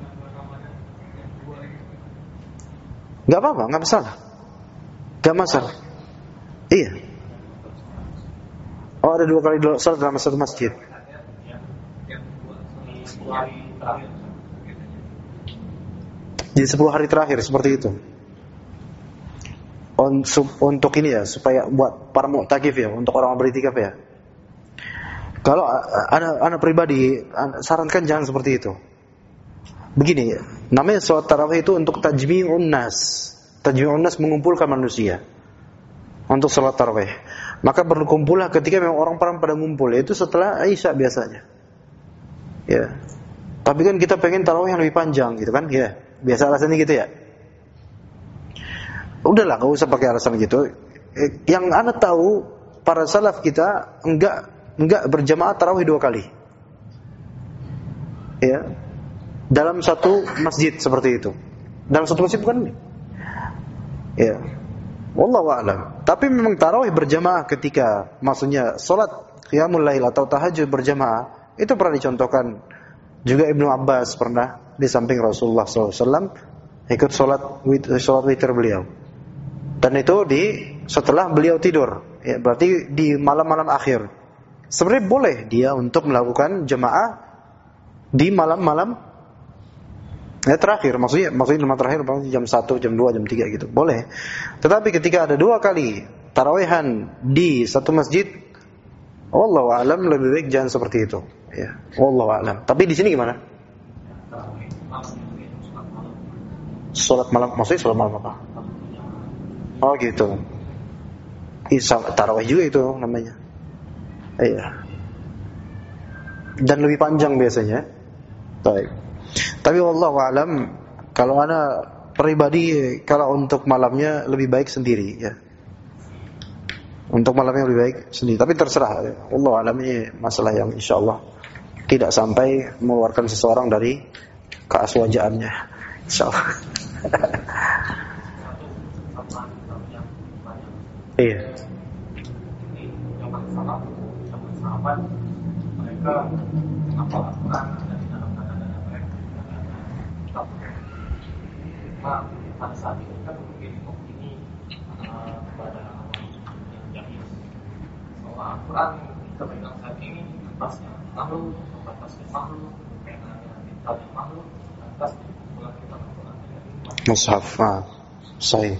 Enggak apa-apa, enggak masalah. Enggak masalah. Iya. Oh, ada 2 kali salat dalam satu masjid. Di 10 hari terakhir seperti itu. Untuk ini ya, supaya buat para mu'takif ya, untuk orang beriktikaf ya. Kalau anak pribadi sarankan jangan seperti itu. Begini, namanya salat tarawih itu untuk tajmi'un nas. Tajmi'un nas mengumpulkan manusia untuk salat tarawih. Maka berkumpullah ketika memang orang-orang pada ngumpul, yaitu setelah Isya biasanya. Ya. Tapi kan kita pengen tarawih yang lebih panjang gitu kan? Ya. Biasa alasannya gitu ya. Udahlah, enggak usah pakai alasan gitu. Yang Anda tahu para salaf kita enggak berjamaah tarawih 2 kali. Ya. Dalam satu masjid seperti itu. Dalam satu masjid bukan? Ya. Wallahu a'lam. Tapi memang tarawih berjamaah ketika maksudnya salat qiyamul lail atau tahajud berjamaah itu pernah dicontohkan. Juga Ibnu Abbas pernah di samping Rasulullah SAW ikut salat witir beliau. Dan itu setelah beliau tidur. Ya, berarti di malam-malam akhir. Sebenarnya boleh dia untuk melakukan jamaah di malam-malam terakhir, maksudnya malam terakhir jam 1, jam 2, jam 3 gitu. Boleh. Tetapi ketika ada 2 kali tarawihan di satu masjid, wallahu a'lam, lebih baik jangan seperti itu. Ya, wallahu a'lam. Tapi di sini gimana? Salat malam, maksudnya salat malam apa? Oh gitu. Tarawih juga itu namanya. Iya. Dan lebih panjang biasanya. Baik. Tapi wallahu a'lam, kalau ana pribadi kalau untuk malamnya lebih baik sendiri ya. Untuk malamnya lebih baik sendiri, tapi terserah ya. Wallahu a'lam, ini masalah yang insyaallah tidak sampai mengeluarkan seseorang dari keaswajaannya insyaallah. Iya. Mereka pada saat itu kan mungkin opini kepada yang jahil bahwa Al-Quran kita pegang saat ini atasnya makhluk, atasnya makhluk, penanya ditanya makhluk, atasnya bukan kita Al-Quran. Mushaf, sahih.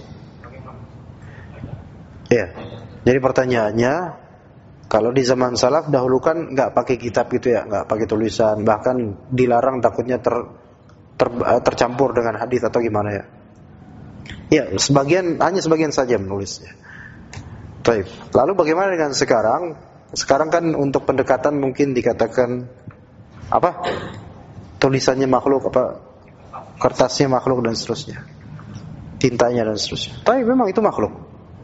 Iya. Jadi pertanyaannya, kalau di zaman salaf dahulu kan nggak pakai kitab gitu ya, nggak pakai tulisan, bahkan dilarang takutnya tercampur dengan hadis atau gimana ya? Ya, hanya sebagian saja menulisnya. Baik. Lalu bagaimana dengan sekarang? Sekarang kan untuk pendekatan mungkin dikatakan apa? Tulisannya makhluk, apa? Kertasnya makhluk dan seterusnya. Tintanya dan seterusnya. Tapi memang itu makhluk.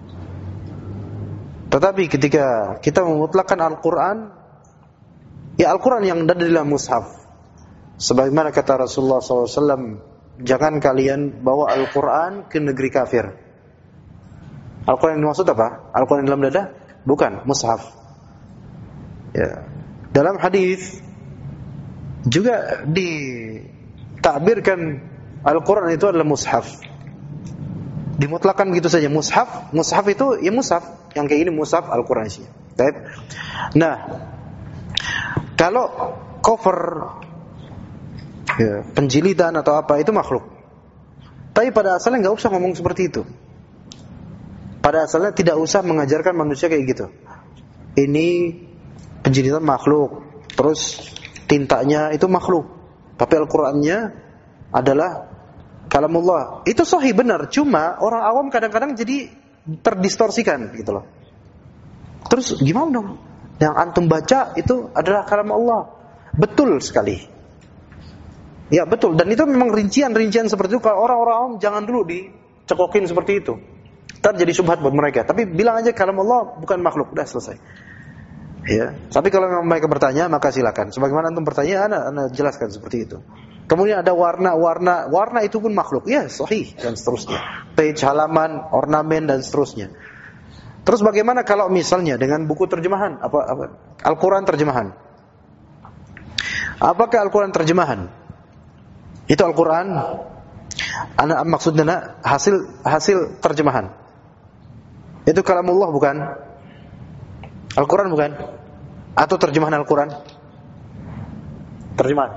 Tetapi ketika kita memutlakkan Al-Quran, ya Al-Quran yang ada di dalam mushaf. Sebagaimana kata Rasulullah SAW, jangan kalian bawa Al-Quran ke negeri kafir. Al-Quran yang dimaksud apa? Al-Quran dalam dada? Bukan, mushaf. Ya. Dalam hadis juga ditakbirkan Al-Quran itu adalah mushaf. Dimutlakan begitu saja, mushaf. Mushaf itu ya mushaf, yang kayak ini mushaf Al-Quran isinya. Baik. Nah, kalau cover ya, penjilidan atau apa itu makhluk. Tapi pada asalnya nggak usah ngomong seperti itu. Pada asalnya tidak usah mengajarkan manusia kayak gitu. Ini penjilidan makhluk, terus tintanya itu makhluk. Tapi Al-Qur'annya adalah kalamullah. Itu sahih benar, cuma orang awam kadang-kadang jadi terdistorsikan gitu loh. Terus gimana dong? Yang antum baca itu adalah kalam Allah. Betul sekali. Ya betul, dan itu memang rincian-rincian seperti itu. Kalau orang-orang awam jangan dulu dicekokin seperti itu. Ntar jadi syubhat buat mereka. Tapi bilang aja kalam Allah bukan makhluk, udah selesai. Ya. Tapi kalau memang mereka bertanya, maka silakan. Sebagaimana antum bertanya, ana jelaskan seperti itu. Kemudian ada warna itu pun makhluk. Ya, sahih dan seterusnya. Page, halaman, ornamen dan seterusnya. Terus bagaimana kalau misalnya dengan buku terjemahan, apa Al-Qur'an terjemahan? Apakah Al-Qur'an terjemahan itu Al-Qur'an? Ana maksudnya hasil terjemahan. Itu kalamullah bukan? Al-Qur'an bukan? Atau terjemahan Al-Qur'an? Terjemahan.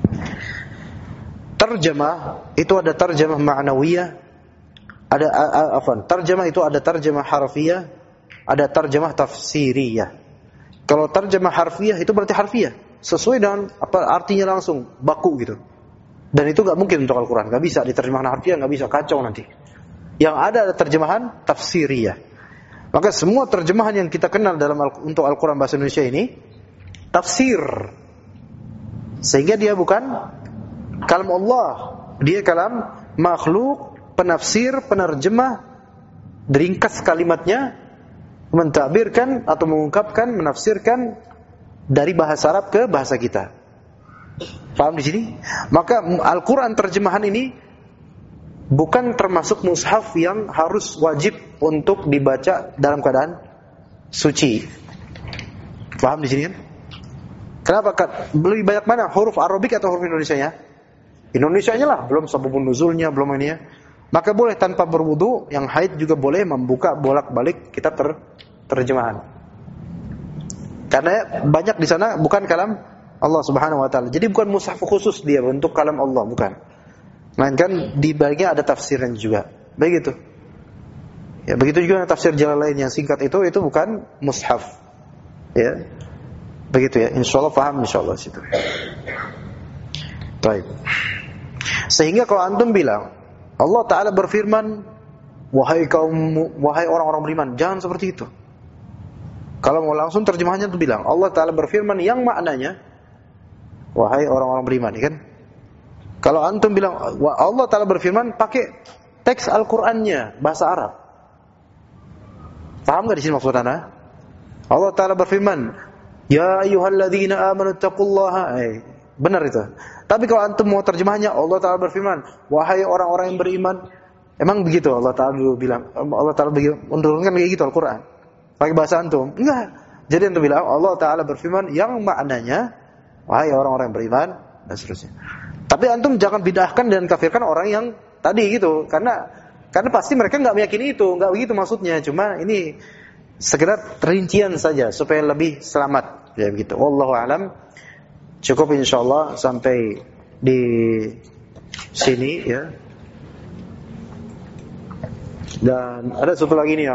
Terjemah itu ada terjemah ma'nawiyah, ada terjemah itu ada terjemah harfiyah, ada terjemah tafsiriyah. Kalau terjemah harfiyah itu berarti harfiah, sesuai dengan apa artinya langsung, baku gitu. Dan itu enggak mungkin untuk Al-Qur'an, enggak bisa diterjemahkan harfiah, enggak bisa, kacau nanti. Yang ada terjemahan tafsiriyah. Maka semua terjemahan yang kita kenal untuk Al-Qur'an bahasa Indonesia ini tafsir. Sehingga dia bukan kalam Allah, dia kalam makhluk, penafsir, penerjemah, ringkas kalimatnya, mentakbirkan atau mengungkapkan, menafsirkan dari bahasa Arab ke bahasa kita. Paham di sini? Maka Al-Qur'an terjemahan ini bukan termasuk mushaf yang harus wajib untuk dibaca dalam keadaan suci. Paham di sini kan? Kenapa? Lebih banyak mana? Huruf Arabik atau huruf Indonesianya? Indonesianya lah, belum sababun nuzulnya, belum ini ya. Maka boleh tanpa berwudu, yang haid juga boleh membuka bolak-balik kitab terjemahan. Karena banyak di sana bukan kalam Allah Subhanahu wa taala. Jadi bukan mushaf khusus dia untuk kalam Allah, bukan. Melainkan di bagian ada tafsirnya juga. Begitu. Ya, begitu juga tafsir Jalalain yang singkat itu bukan mushaf. Ya. Begitu ya. Insyaallah paham insyaallah situ. Baik. Sehingga kalau antum bilang Allah Ta'ala berfirman, wahai orang-orang beriman, jangan seperti itu. Kalau mau langsung terjemahannya itu bilang Allah Ta'ala berfirman yang maknanya wahai orang-orang beriman, kan? Kalau antum bilang Allah Ta'ala berfirman pakai teks Al-Qur'annya bahasa Arab. Paham enggak di sini maksud Anda? Allah Ta'ala berfirman, ya ayyuhalladzina amanu taqullaha. Benar itu. Tapi kalau antum mau terjemahnya Allah Ta'ala berfirman, wahai orang-orang yang beriman. Emang begitu Allah Ta'ala dulu bilang, Allah Ta'ala menurunkan kayak gitu Al-Qur'an. Pakai bahasa antum? Enggak. Jadi antum bilang Allah Ta'ala berfirman yang maknanya wahai orang-orang yang beriman dan seterusnya. Tapi antum jangan bid'ahkan dan kafirkan orang yang tadi gitu, karena pasti mereka enggak meyakini itu, enggak begitu maksudnya. Cuma ini sekedar rincian saja supaya lebih selamat. Ya begitu. Wallahu a'lam. Cukup insyaallah sampai di sini ya. Dan ada satu lagi nih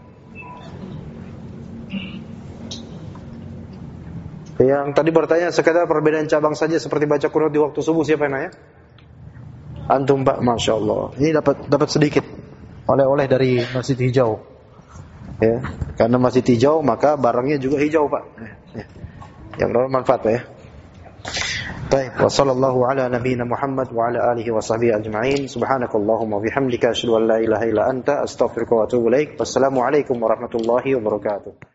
yang tadi bertanya sekedar perbedaan cabang saja seperti baca Qur'an di waktu subuh, siapa yang nanya? Antum Pak, Masya Allah. Ini dapat sedikit oleh-oleh dari Masjid Hijau. Ya, karena masih hijau maka barangnya juga hijau, Pak. Ya. Yang bermanfaat, Pak ya. Baik, wa sallallahu ala nabiyyina Muhammad wa ala alihi wa sahbihi ajma'in. Subhanakallahumma wa bihamdika asyhadu an la ilaha illa anta astaghfiruka wa atubu ilaik. Wassalamu alaikum warahmatullahi wabarakatuh.